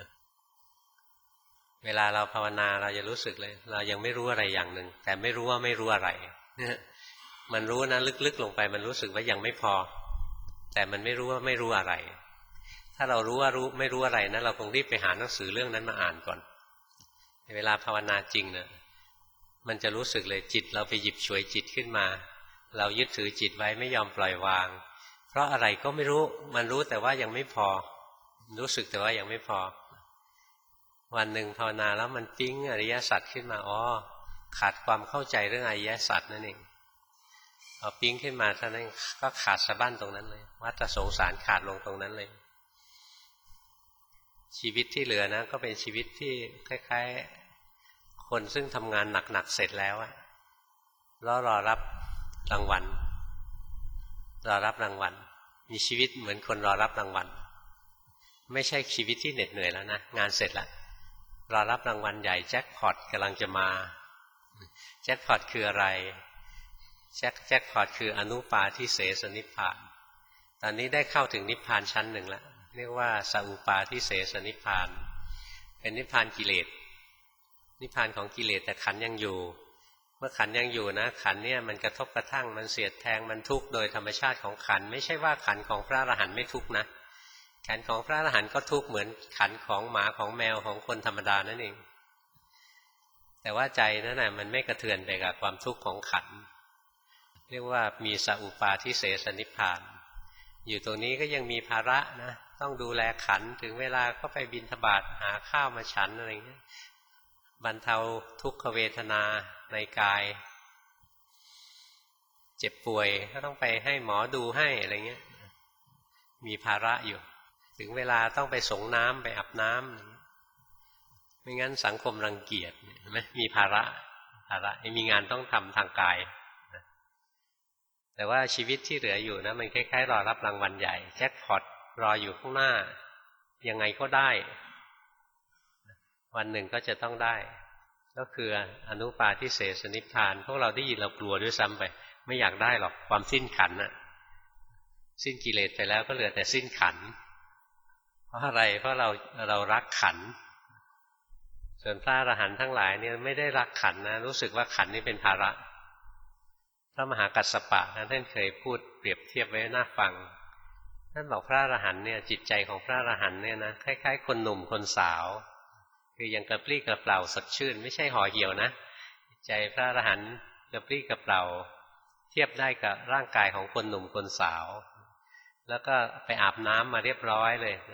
เวลาเราภาวนาเราจะรู้สึกเลยเรายังไม่รู้อะไรอย่างหนึ่งแต่ไม่รู้ว่าไม่รู้อะไรมันรู้นะลึกๆลงไปมันรู้สึกว่ายังไม่พอแต่มันไม่รู้ว่าไม่รู้อะไรถ้าเรารู้ว่ารู้ไม่รู้อะไรนะเราคงรีบไปหาหนังสือเรื่องนั้นมาอ่านก่อนเวลาภาวนาจริงนะมันจะรู้สึกเลยจิตเราไปหยิบฉวยจิตขึ้นมาเรายึดถือจิตไว้ไม่ยอมปล่อยวางเพราะอะไรก็ไม่รู้มันรู้แต่ว่ายังไม่พอรู้สึกแต่ว่ายังไม่พอวันหนึ่งภาวนาแล้วมันปิ๊งอริยสัจขึ้นมาอ๋อขาดความเข้าใจเรื่องอริยสัจนั่นเองพอปิ๊งขึ้นมาท่านนั้นก็ขาดสะบั้นตรงนั้นเลยวัฏสงสารขาดลงตรงนั้นเลยชีวิตที่เหลือนะก็เป็นชีวิตที่คล้ายๆคนซึ่งทำงานหนักๆเสร็จแล้วอะแล้วรอรับรางวัลรอรับรางวัลมีชีวิตเหมือนคนรอรับรางวัลไม่ใช่ชีวิตที่เหน็ดเหนื่อยแล้วนะงานเสร็จแล้วรอรับรางวัลใหญ่แจ็คพอตกำลังจะมาแจ็คพอตคืออะไรแจ็คแจ็คพอตคืออนุปาทิเสสนิพพานตอนนี้ได้เข้าถึงนิพพานชั้นหนึ่งแล้วเรียกว่าสัอุปาทิเสสนิพพานเป็นนิพพานกิเลสนิพพานของกิเลสแต่ขันยังอยู่เมื่อขันยังอยู่นะขันเนี่ยมันกระทบกระทั่งมันเสียดแทงมันทุกข์โดยธรรมชาติของขันไม่ใช่ว่าขันของพระอรหันต์ไม่ทุกข์นะขันของพระอรหันต์ก็ทุกข์เหมือนขันของหมาของแมวของคนธรรมดานั่นเองแต่ว่าใจนั่นน่ะมันไม่กระเทือนไปกับความทุกข์ของขันเรียกว่ามีสัอุปาทิเสสนิพพานอยู่ตรงนี้ก็ยังมีภาระนะต้องดูแลขันถึงเวลาก็ไปบิณฑบาตหาข้าวมาฉันอะไรเงี้ยบรรเทาทุกขเวทนาในกายเจ็บป่วยก็ต้องไปให้หมอดูให้อะไรเงี้ยมีภาระอยู่ถึงเวลาต้องไปสงน้ำไปอาบน้ำไม่งั้นสังคมรังเกียจเห็นไหมมีภาระภาระมีงานต้องทำทางกายแต่ว่าชีวิตที่เหลืออยู่นะมันคล้ายๆรอรับรางวัลใหญ่แจ็คพอตรออยู่ข้างหน้ายังไงก็ได้วันหนึ่งก็จะต้องได้ก็คืออนุปาทิเสสนิพพานพวกเราได้ยินเรากลัวด้วยซ้ำไปไม่อยากได้หรอกความสิ้นขันน่ะสิ้นกิเลสไปแล้วก็เหลือแต่สิ้นขันเพราะอะไรเพราะเราเรารักขันส่วนพระอรหันต์ทั้งหลายเนี่ยไม่ได้รักขันนะรู้สึกว่าขันนี่เป็นภาระพระมหากัสสปะท่านเคยพูดเปรียบเทียบไว้น่าฟังท่านบอกพระอรหันต์เนี่ยจิตใจของพระอรหันต์เนี่ยนะคล้ายๆคนหนุ่มคนสาวคือยังกระปรี้กระเปร่าสดชื่นไม่ใช่ห่อเหี่ยวนะใจพระอรหันต์กระปรี้กระเปร่าเทียบได้กับร่างกายของคนหนุ่มคนสาวแล้วก็ไปอาบน้ำมาเรียบร้อยเลย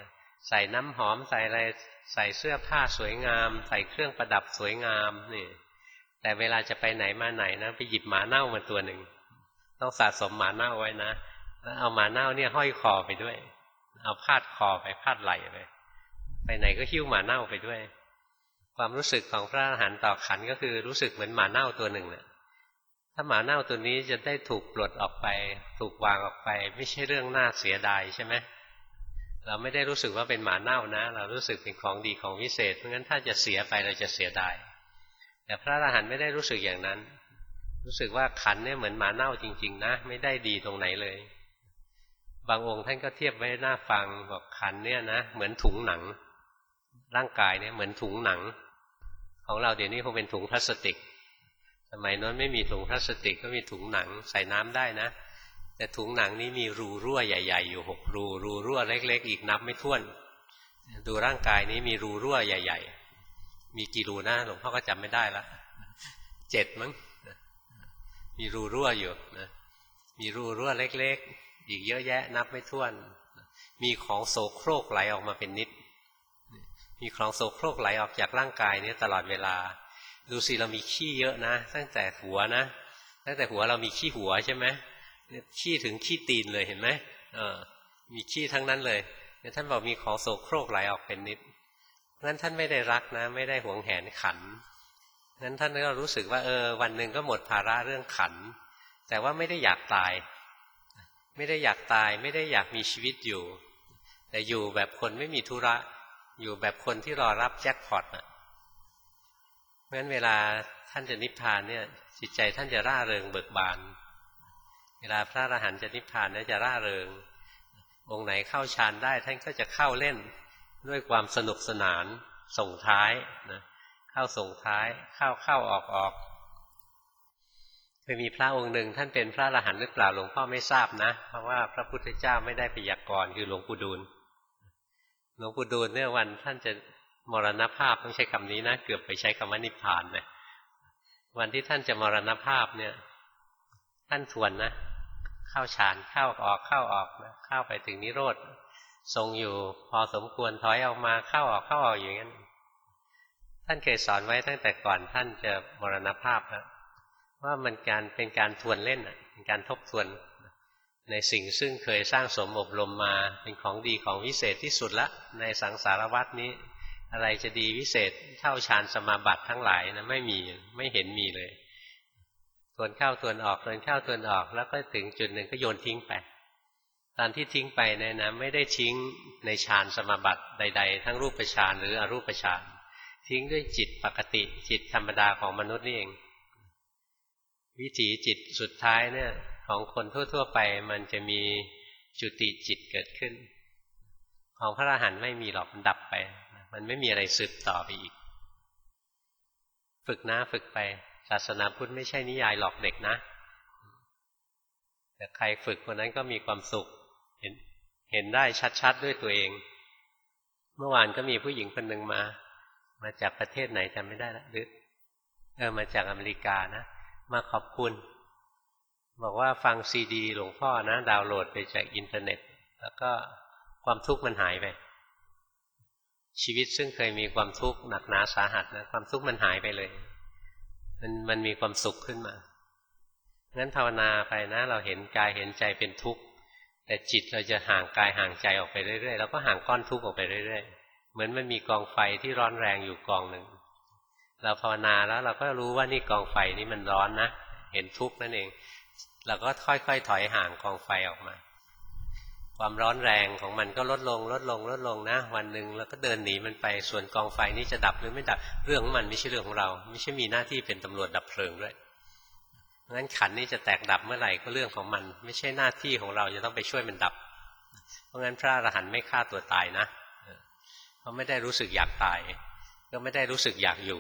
ใส่น้ำหอมใส่อะไรใส่เสื้อผ้าสวยงามใส่เครื่องประดับสวยงามนี่แต่เวลาจะไปไหนมาไหนนะไปหยิบหมาเน่ามาตัวหนึ่งต้องสะสมหมาเน่าไว้นะแล้วเอาหมาเน่าเนี่ยห้อยคอไปด้วยเอาพาดคอไปพาดไหล่ไปไปไหนก็หิ้วหมาเน่าไปด้วยความรู้สึกของพระอรหันต์ต่อขันธ์ก็คือรู้สึกเหมือนหมาเน่าตัวหนึ่งเนี่ยถ้าหมาเน่าตัวนี้จะได้ถูกปลดออกไปถูกวางออกไปไม่ใช่เรื่องน่าเสียดายใช่ไหมเราไม่ได้รู้สึกว่าเป็นหมาเน่านะเรารู้สึกเป็นของดีของวิเศษเพราะงั้นถ้าจะเสียไปเราจะเสียดายแต่พระอรหันต์ไม่ได้รู้สึกอย่างนั้นรู้สึกว่าขันธ์เนี่ยเหมือนหมาเน่าจริงๆนะไม่ได้ดีตรงไหนเลยบางองค์ท่านก็เทียบไว้หน้าฟังบอกขันธ์เนี่ยนะเหมือนถุงหนังร่างกายเนี่ยเหมือนถุงหนังของเราเดี๋ยวนี้คงเป็นถุงพลาสติกสมัยโน้นไม่มีถุงพลาสติกก็มีถุงหนังใส่น้ำได้นะแต่ถุงหนังนี้มีรูรั่วใหญ่ๆอยู่หกรูรูรั่วเล็กๆอีกนับไม่ถ้วนดูร่างกายนี้มีรูรั่วใหญ่ๆมีกี่รูนะหลวงพ่อก็จำไม่ได้ละเจ็ดมั้งมีรูรั่วอยู่นะมีรูรั่วเล็กๆอีกเยอะแยะนับไม่ถ้วนมีของโสโครกไหลออกมาเป็นนิดมีของโสโครกไหลออกจากร่างกายนี้ตลอดเวลาดูสิเรามีขี้เยอะนะตั้งแต่หัวนะตั้งแต่หัวเรามีขี้หัวใช่ไหมขี้ถึงขี้ตีนเลยเห็นไหมเออมีขี้ทั้งนั้นเลยท่านบอกมีของโสโครกไหลออกเป็นนิดงั้นท่านไม่ได้รักนะไม่ได้หวงแหนขันธ์งั้นท่านก็รู้สึกว่าเออวันหนึ่งก็หมดภาระเรื่องขันธ์แต่ว่าไม่ได้อยากตายไม่ได้อยากตายไม่ได้อยากมีชีวิตอยู่แต่อยู่แบบคนไม่มีธุระอยู่แบบคนที่รอรับแจ็คพอตอ่ะเพราะฉะนั้นเวลาท่านจะนิพพานเนี่ยจิตใจท่านจะร่าเริงเบิกบานเวลาพระอรหันต์จะนิพพานเนี่ยจะร่าเริงองค์ไหนเข้าฌานได้ท่านก็จะเข้าเล่นด้วยความสนุกสนานส่งท้ายนะเข้าส่งท้ายเข้าเข้าออกออกเคยมีพระองค์หนึ่งท่านเป็นพระอรหันต์หรือเปล่าหลวงพ่อไม่ทราบนะเพราะว่าพระพุทธเจ้าไม่ได้พยากรณ์คือหลวงปู่ดูลหลวงปู่ดูลเนี่ยวันท่านจะมรณภาพต้องใช้คำนี้นะเกือบไปใช้คำว่านิพพานเลยวันที่ท่านจะมรณภาพเนี่ยท่านทวนนะเข้าฌานเข้าออกเข้าออกนะเข้าไปถึงนิโรธทรงอยู่พอสมควรถอยออกมาเข้าออกเข้าออกอย่างนั้นท่านเคยสอนไว้ตั้งแต่ก่อนท่านจะมรณภาพแล้วว่ามันการเป็นการทวนเล่นเป็นการทบทวนในสิ่งซึ่งเคยสร้างสมอบรมมาเป็นของดีของวิเศษที่สุดละในสังสารวัฏนี้อะไรจะดีวิเศษเท่าฌานสมาบัติทั้งหลายนะไม่มีไม่เห็นมีเลยทวนเข้าทวนออกทวนเข้าทวนออกแล้วก็ถึงจุดหนึ่งก็โยนทิ้งไปตอนที่ทิ้งไปเนี่ยนะไม่ได้ทิ้งในฌานสมาบัติใดๆทั้งรูปฌานหรืออรูปฌานทิ้งด้วยจิตปกติจิตธรรมดาของมนุษย์นี่เองวิถีจิตสุดท้ายเนี่ยของคนทั่วๆไปมันจะมีจุติจิตเกิดขึ้นของพระอรหันต์ไม่มีหรอกมันดับไปมันไม่มีอะไรสืบต่อไปอีกฝึกนะฝึกไปศาสนาพุทธไม่ใช่นิยายหลอกเด็กนะแต่ใครฝึกคนนั้นก็มีความสุขเห็นเห็นได้ชัดๆด้วยตัวเองเมื่อวานก็มีผู้หญิงคนหนึ่งมามาจากประเทศไหนจำไม่ได้ละหรือเออมาจากอเมริกานะมาขอบคุณบอกว่าฟังซีดีหลวงพ่อนะดาวน์โหลดไปจากอินเทอร์เน็ตแล้วก็ความทุกข์มันหายไปชีวิตซึ่งเคยมีความทุกข์หนักหนาสาหัสนะความทุกข์มันหายไปเลยมันมันมีความสุขขึ้นมางั้นภาวนาไปนะเราเห็นกายเห็นใจเป็นทุกข์แต่จิตเราจะห่างกายห่างใจออกไปเรื่อยๆแล้วก็ห่างก้อนทุกข์ออกไปเรื่อยๆเหมือนมันมีกองไฟที่ร้อนแรงอยู่กองหนึ่งเราภาวนาแล้วเราก็รู้ว่านี่กองไฟนี้มันร้อนนะเห็นทุกข์นั่นเองเราก็ค่อยๆถอยห่างกองไฟออกมาความร้อนแรงของมันก็ลดลงลดลงลดลงนะวันหนึ่งแล้วก็เดินหนีมันไปส่วนกองไฟนี้จะดับหรือไม่ดับเรื่องของมันไม่ใช่เรื่องของเราไม่ใช่มีหน้าที่เป็นตำรวจดับเพลิงด้วยงั้นขันนี้จะแตกดับเมื่อไหร่ก็เรื่องของมันไม่ใช่หน้าที่ของเราจะต้องไปช่วยมันดับเพราะงั้นพระอรหันต์ไม่ฆ่าตัวตายนะเพราะไม่ได้รู้สึกอยากตายก็ไม่ได้รู้สึกอยากอยู่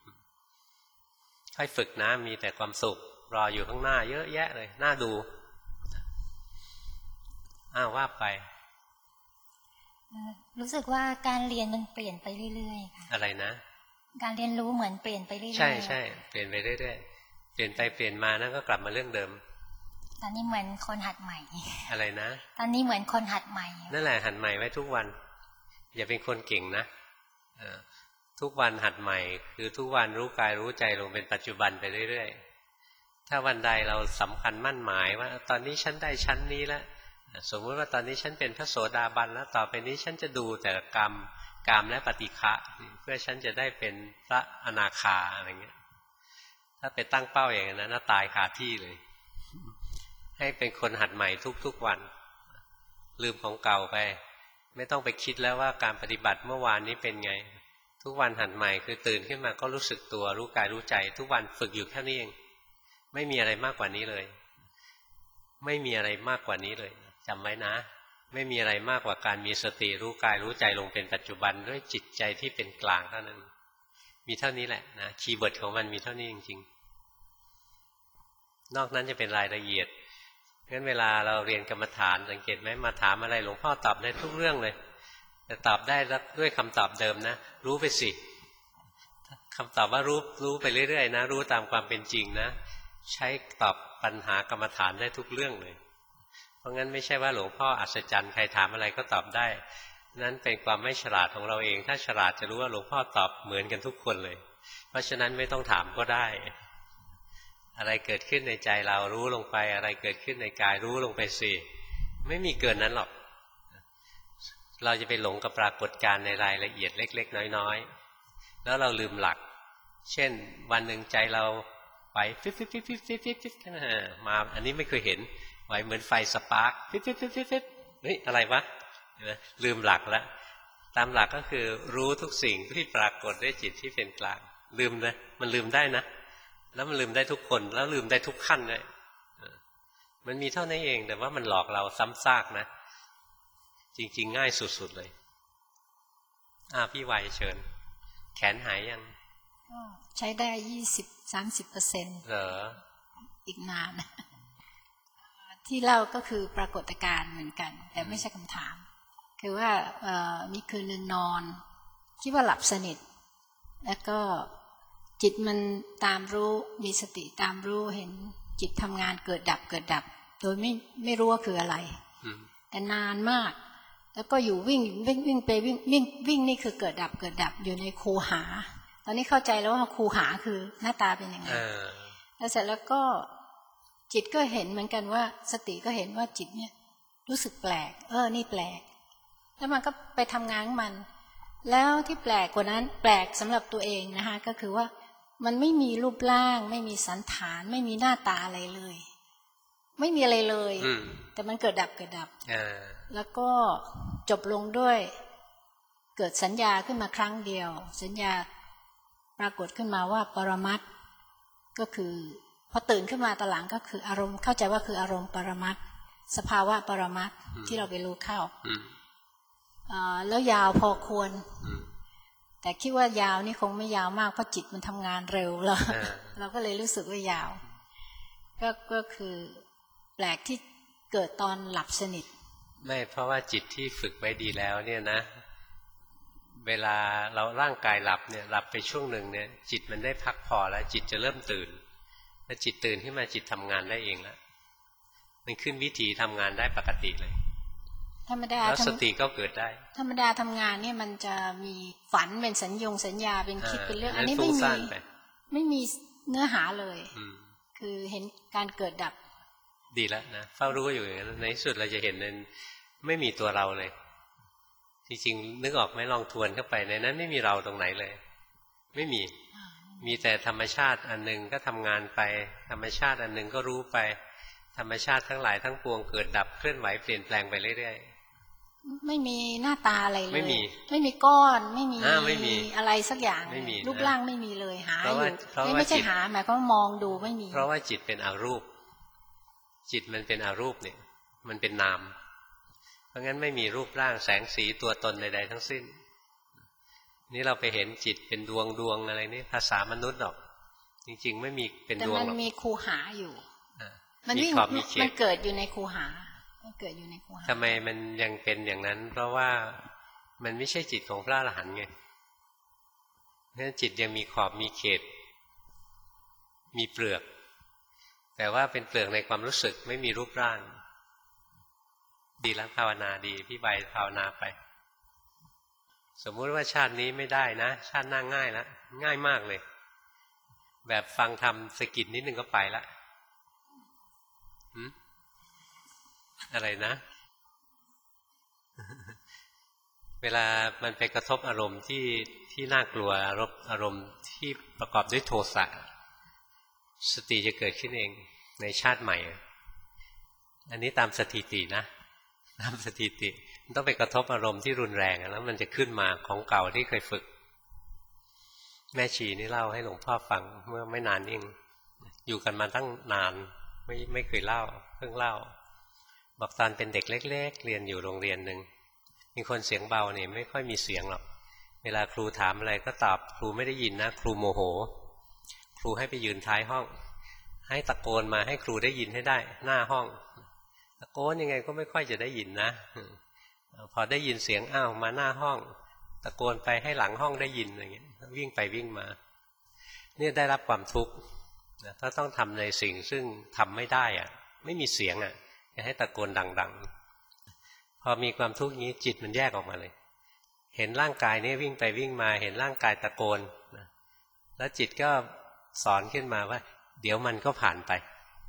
ค่อยฝึกนะมีแต่ความสุขรออยู่ข้างหน้าเยอะแยะเลยน่าดูอ้าวว่าไปรู้สึกว่าการเรียนมันเปลี่ยนไปเรื่อยๆค่ะอะไรนะการเรียนรู้เหมือนเปลี่ยนไปเรื่อยๆใช่ใช่เปลี่ยนไปเรื่อยๆเปลี่ยนไปเปลี่ยนมานั่นก็กลับมาเรื่องเดิมตอนนี้เหมือนคนหัดใหม่อะไรนะตอนนี้เหมือนคนหัดใหม่นั่นแหละหัดใหม่ไว้ทุกวันอย่าเป็นคนเก่งนะทุกวันหัดใหม่คือทุกวันรู้กายรู้ใจลงเป็นปัจจุบันไปเรื่อยๆถ้าวันใดเราสำคัญมั่นหมายว่าตอนนี้ฉันได้ชั้นนี้แล้วสมมติว่าตอนนี้ฉันเป็นพระโสดาบันแล้วต่อไปนี้ฉันจะดูแต่กรรมกามและปฏิฆะเพื่อฉันจะได้เป็นพระอนาคาอะไรเงี้ยถ้าไปตั้งเป้าอย่างนั้นน่าตายคาที่เลยให้เป็นคนหัดใหม่ทุกๆวันลืมของเก่าไปไม่ต้องไปคิดแล้วว่าการปฏิบัติเมื่อวานนี้เป็นไงทุกวันหัดใหม่คือตื่นขึ้นมาก็รู้สึกตัวรู้กายรู้ใจทุกวันฝึกอยู่แค่นี้เองไม่มีอะไรมากกว่านี้เลยไม่มีอะไรมากกว่านี้เลยจำไว้นะไม่มีอะไรมากกว่าการมีสติรู้กายรู้ใจลงเป็นปัจจุบันด้วยจิตใจที่เป็นกลางเท่านั้นมีเท่านี้แหละนะคีย์เวิร์ดของมันมีเท่านี้จริงๆนอกนั้นจะเป็นรายละเอียดงั้นเวลาเราเรียนกรรมฐานสังเกตไหมมาถามอะไรหลวงพ่อตอบได้ทุกเรื่องเลยแต่ตอบได้ด้วยคำตอบเดิมนะรู้ไปสิคำตอบว่ารู้รู้ไปเรื่อยๆนะรู้ตามความเป็นจริงนะใช้ตอบปัญหากรรมฐานได้ทุกเรื่องเลยเพราะงั้นไม่ใช่ว่าหลวงพ่ออัศจรรย์ใครถามอะไรก็ตอบได้นั้นเป็นความไม่ฉลาดของเราเองถ้าฉลาดจะรู้ว่าหลวงพ่อตอบเหมือนกันทุกคนเลยเพราะฉะนั้นไม่ต้องถามก็ได้อะไรเกิดขึ้นในใจเรารู้ลงไปอะไรเกิดขึ้นในกายรู้ลงไปสิไม่มีเกินนั้นหรอกเราจะไปหลงกับปรากฏการณ์ในรายละเอียดเล็กๆน้อยๆแล้วเราลืมหลักเช่นวันหนึ่งใจเราไหวฟิบฟิบฟิบฟิบฟิบฟิบฟิบมาอันนี้ไม่เคยเห็นไหวเหมือนไฟสปาร์คฟิบฟิบฟิบฟิบฟิบเฮ้ยอะไรวะลืมหลักแล้วตามหลักก็คือรู้ทุกสิ่งที่ปรากฏด้วยจิตที่เป็นกลางลืมนะมันลืมได้นะแล้วมันลืมได้ทุกคนแล้วลืมได้ทุกขั้นเลยมันมีเท่านั้นเองแต่ว่ามันหลอกเราซ้ำซากนะจริงๆง่ายสุดๆเลยอ่าพี่วัยเชิญแขนหายยังใช้ได้ยี่สิบสามสิบเปอร์เซ็นต์เหรออีกนานที่เล่าก็คือปรากฏการณ์เหมือนกันแต่ไม่ใช่คำถามคือว่ามีคืนนึงนอนคิดว่าหลับสนิทแล้วก็จิตมันตามรู้มีสติตามรู้เห็นจิตทำงานเกิดดับเกิดดับโดยไม่ไม่รู้ว่าคืออะไรแต่นานมากแล้วก็อยู่วิ่งวิ่งวิ่งไปวิ่งวิ่งวิ่งนี่คือเกิดดับเกิดดับอยู่ในคูหาตอนนี้เข้าใจแล้วว่าคูหาคือหน้าตาเป็นยังไงแล้วเสร็จแล้วก็จิตก็เห็นเหมือนกันว่าสติก็เห็นว่าจิตเนี่ยรู้สึกแปลกเออนี่แปลกแล้วมันก็ไปทำงานของมันแล้วที่แปลกกว่านั้นแปลกสำหรับตัวเองนะคะก็คือว่ามันไม่มีรูปร่างไม่มีสันฐานไม่มีหน้าตาอะไรเลยไม่มีอะไรเลยแต่มันเกิดดับเกิดดับแล้วก็จบลงด้วยเกิดสัญญาขึ้นมาครั้งเดียวสัญญาปรากฏขึ้นมาว่าปรมัตถ์ก็คือพอตื่นขึ้นมาตอนหลังก็คืออารมณ์เข้าใจว่าคืออารมณ์ปรมัตถ์สภาวะปรมัตถ์ที่เราไปรู้เข้าแล้วยาวพอควรแต่คิดว่ายาวนี่คงไม่ยาวมากเพราะจิตมันทำงานเร็วแล้วเราก็เลยรู้สึกว่ายาวก็ก็คือแปลกที่เกิดตอนหลับสนิทไม่เพราะว่าจิตที่ฝึกไว้ดีแล้วเนี่ยนะเวลาเราร่างกายหลับเนี่ยหลับไปช่วงหนึ่งเนี่ยจิตมันได้พักพอแล้วจิตจะเริ่มตื่นพอจิตตื่นขึ้นมาจิตทำงานได้เองแล้วมันขึ้นวิถีทำงานได้ปกติเลยธรรมดาแล้วสติก็เกิดได้ธรรมดาทำงานเนี่ยมันจะมีฝันเป็นสัญญงสัญญาเป็นคิดเป็นเรื่องอันนี้ไม่มีไม่มีเนื้อหาเลยคือเห็นการเกิดดับดีแล้วนะเฝ้ารู้อยู่อย่างนั้นในที่สุดเราจะเห็นนั้นไม่มีตัวเราเลยจริงๆนึกออกไหมลองทวนเข้าไปในนั้นไม่มีเราตรงไหนเลยไม่มีมีแต่ธรรมชาติอันหนึ่งก็ทำงานไปธรรมชาติอันหนึ่งก็รู้ไปธรรมชาติทั้งหลายทั้งปวงเกิดดับเคลื่อนไหวเปลี่ยนแปลงไปเรื่อยๆไม่มีหน้าตาอะไรเลยไม่มีไม่มีก้อนไม่มีไม่มีอะไรสักอย่างรูปร่างไม่มีเลยหาอยู่ไม่ใช่หาหมายความมองดูไม่มีเพราะว่าจิตเป็นอรูปจิตมันเป็นอรูปเนี่ยมันเป็นนามเพราะงั้นไม่มีรูปร่างแสงสีตัวตนใดๆทั้งสิ้นนี่เราไปเห็นจิตเป็นดวงดวงอะไรนี่ภาษามนุษย์หรอกจริงๆไม่มีเป็นดวงหรอกแต่มันมีคูหาอยู่มันวิ่งมันเกิดอยู่ในคูหามันเกิดอยู่ในคูหาทำไมมันยังเป็นอย่างนั้นเพราะว่ามันไม่ใช่จิตของพระอรหันต์ไงเพราะฉะนั้นจิตยังมีขอบมีเขตมีเปลือกแต่ว่าเป็นเปลือกในความรู้สึกไม่มีรูปร่างดีแล้วภาวนาดีพี่ใบภาวนาไปสมมุติว่าชาตินี้ไม่ได้นะชาติหน้าง่ายแล้วง่ายมากเลยแบบฟังธรรมสะกิดนิดนึงก็ไปละอะไรนะเวลามันไปกระทบอารมณ์ที่ที่น่ากลัวอารมณ์อารมณ์ที่ประกอบด้วยโทสะสติจะเกิดขึ้นเองในชาติใหม่อันนี้ตามสถิตินะตามสถิติมันต้องไปกระทบอารมณ์ที่รุนแรงแล้วมันจะขึ้นมาของเก่าที่เคยฝึกแม่ชีนี่เล่าให้หลวงพ่อฟังเมื่อไม่นานเองอยู่กันมาตั้งนานไม่ไม่เคยเล่าเพิ่งเล่าบอกตอนเป็นเด็กเล็กๆเรียนอยู่โรงเรียนหนึ่งมีคนเสียงเบาเนี่ยไม่ค่อยมีเสียงหรอกเวลาครูถามอะไรก็ตอบครูไม่ได้ยินนะครูโมโหครูให้ไปยืนท้ายห้องให้ตะโกนมาให้ครูได้ยินให้ได้หน้าห้องตะโกนยังไงก็ไม่ค่อยจะได้ยินนะพอได้ยินเสียงอ้าวมาหน้าห้องตะโกนไปให้หลังห้องได้ยินอย่างเงี้ยวิ่งไปวิ่งมาเนี่ยได้รับความทุกข์ถ้าต้องทำในสิ่งซึ่งทำไม่ได้อะไม่มีเสียงอ่ะจะให้ตะโกนดังๆพอมีความทุกข์นี้จิตมันแยกออกมาเลยเห็นร่างกายนี้วิ่งไปวิ่งมาเห็นร่างกายตะโกนแล้วจิตก็สอนขึ้นมาว่าเดี๋ยวมันก็ผ่านไป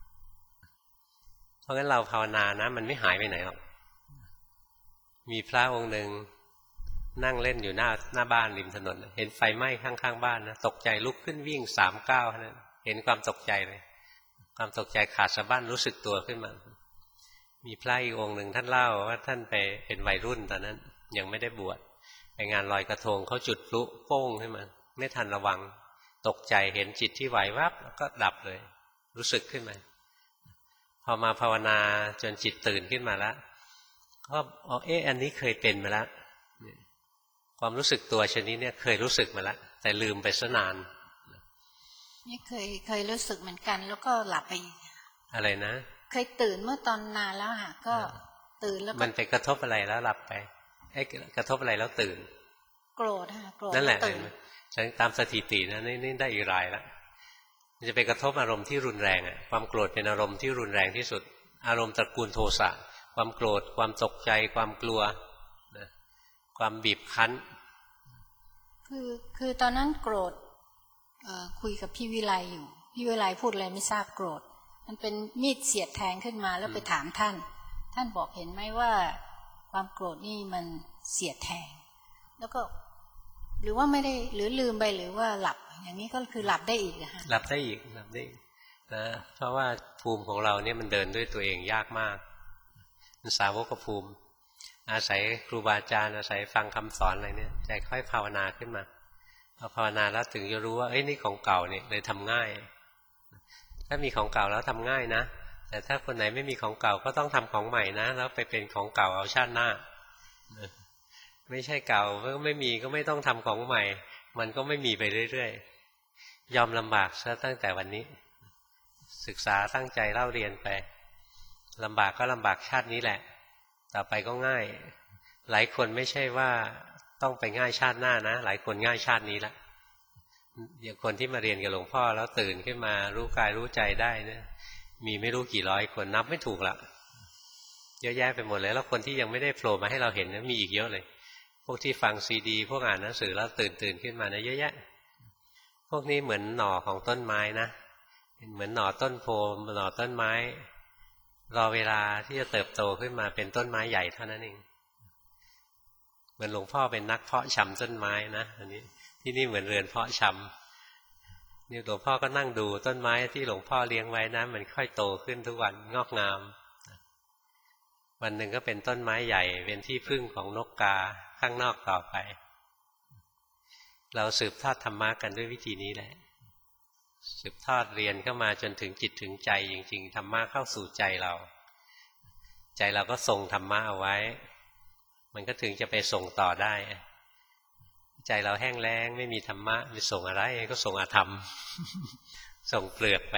เพราะงั้นเราภาวนานะมันไม่หายไปไหนหรอกมีพระองค์หนึ่งนั่งเล่นอยู่หน้าหน้าบ้านริมถนนเห็นไฟไหม้ข้างๆบ้านนะตกใจลุกขึ้นวิ่งสามก้าวนั้นเห็นความตกใจเลยความตกใจขาดสะบั้นรู้สึกตัวขึ้นมามีพระอีกองค์หนึ่งท่านเล่าว่าท่านไปเป็นวัยรุ่นตอนนั้นยังไม่ได้บวชไปงานลอยกระทงเขาจุดพลุโป้งขึ้นมาไม่ทันระวังตกใจเห็นจิตที่ไหววับแล้วก็ดับเลยรู้สึกขึ้นมาพอมาภาวนาจนจิตตื่นขึ้นมาแล้วก็อ๋อเอ๊ะอันนี้เคยเป็นมาแล้วความรู้สึกตัวชนิดนี้เคยรู้สึกมาแล้วแต่ลืมไปซะนานนี่เคยเคยรู้สึกเหมือนกันแล้วก็หลับไปอะไรนะเคยตื่นเมื่อตอนนานแล้วค่ะก็ตื่นแล้วมันไปกระทบอะไรแล้วหลับไปไอ้กระทบอะไรแล้วตื่นโกรธค่ะโกรธนั่นแหละตามสถิตินะนี่นี่ได้อีกรายแล้วมันจะไปกระทบอารมณ์ที่รุนแรงอ่ะความโกรธเป็นอารมณ์ที่รุนแรงที่สุดอารมณ์ตระกูลโทสะความโกรธความตกใจความกลัวนะความบีบคั้นคือคือตอนนั้นโกรธเอ่อคุยกับพี่วิไลอยู่พี่วิไลพูดอะไรไม่ทราบโกรธมันเป็นมีดเสียดแทงขึ้นมาแล้วไปถามท่านท่านบอกเห็นไหมว่าความโกรธนี่มันเสียดแทงแล้วก็หรือว่าไม่ได้หรือลืมไปหรือว่าหลับอย่างนี้ก็คือหลับได้อีกนะคะหลับได้อีกหลับได้อีกนะเพราะว่าภูมิของเราเนี่ยมันเดินด้วยตัวเองยากมากมันสาวกภูมิอาศัยครูบาอาจารย์อาศัยฟังคำสอนอะไรเนี่ยใจค่อยภาวนาขึ้นมาพอภาวนาแล้วถึงจะรู้ว่าเอ้ยนี่ของเก่าเนี่ยเลยทำง่ายถ้ามีของเก่าแล้วทำง่ายนะแต่ถ้าคนไหนไม่มีของเก่าก็ต้องทำของใหม่นะแล้วไปเป็นของเก่าเอาชาติหน้าไม่ใช่เก่าก็ไม่มีก็ไม่ต้องทำของใหม่มันก็ไม่มีไปเรื่อยๆยอมลำบากซะตั้งแต่วันนี้ศึกษาตั้งใจเล่าเรียนไปลำบากก็ลำบากชาตินี้แหละต่อไปก็ง่ายหลายคนไม่ใช่ว่าต้องไปง่ายชาติหน้านะหลายคนง่ายชาตินี้ละอย่างคนที่มาเรียนกับหลวงพ่อแล้วตื่นขึ้นมารู้กายรู้ใจได้เนี่ยมีไม่รู้กี่ร้อยคนนับไม่ถูกละเยอะแยะไปหมดเลยแล้วคนที่ยังไม่ได้โผล่มาให้เราเห็นนะมีอีกเยอะเลยพวกที่ฟังซีดีพวกอ่านหนังสือแล้วตื่นตื่นขึ้นมานะเยอะแยะพวกนี้เหมือนหน่อของต้นไม้นะเหมือนหน่อต้นโพหน่อต้นไม้รอเวลาที่จะเติบโตขึ้นมาเป็นต้นไม้ใหญ่เท่านั้นเองเหมือนหลวงพ่อเป็นนักเพาะชำต้นไม้นะอันนี้ที่นี่เหมือนเรือนเพาะชำนี่หลวงพ่อก็นั่งดูต้นไม้ที่หลวงพ่อเลี้ยงไว้นะมันค่อยโตขึ้นทุกวันงอกงามวันหนึ่งก็เป็นต้นไม้ใหญ่เป็นที่พึ่งของนกกาข้างนอกต่อไปเราสืบทอดธรรมะกันด้วยวิธีนี้แหละสืบทอดเรียนเข้ามาจนถึงจิตถึงใจจริงๆธรรมะเข้าสู่ใจเราใจเราก็ส่งธรรมะเอาไว้มันก็ถึงจะไปส่งต่อได้ใจเราแห้งแล้งไม่มีธรรมะไปส่งอะไรก็ส่งอธรรมส่งเปลือกไป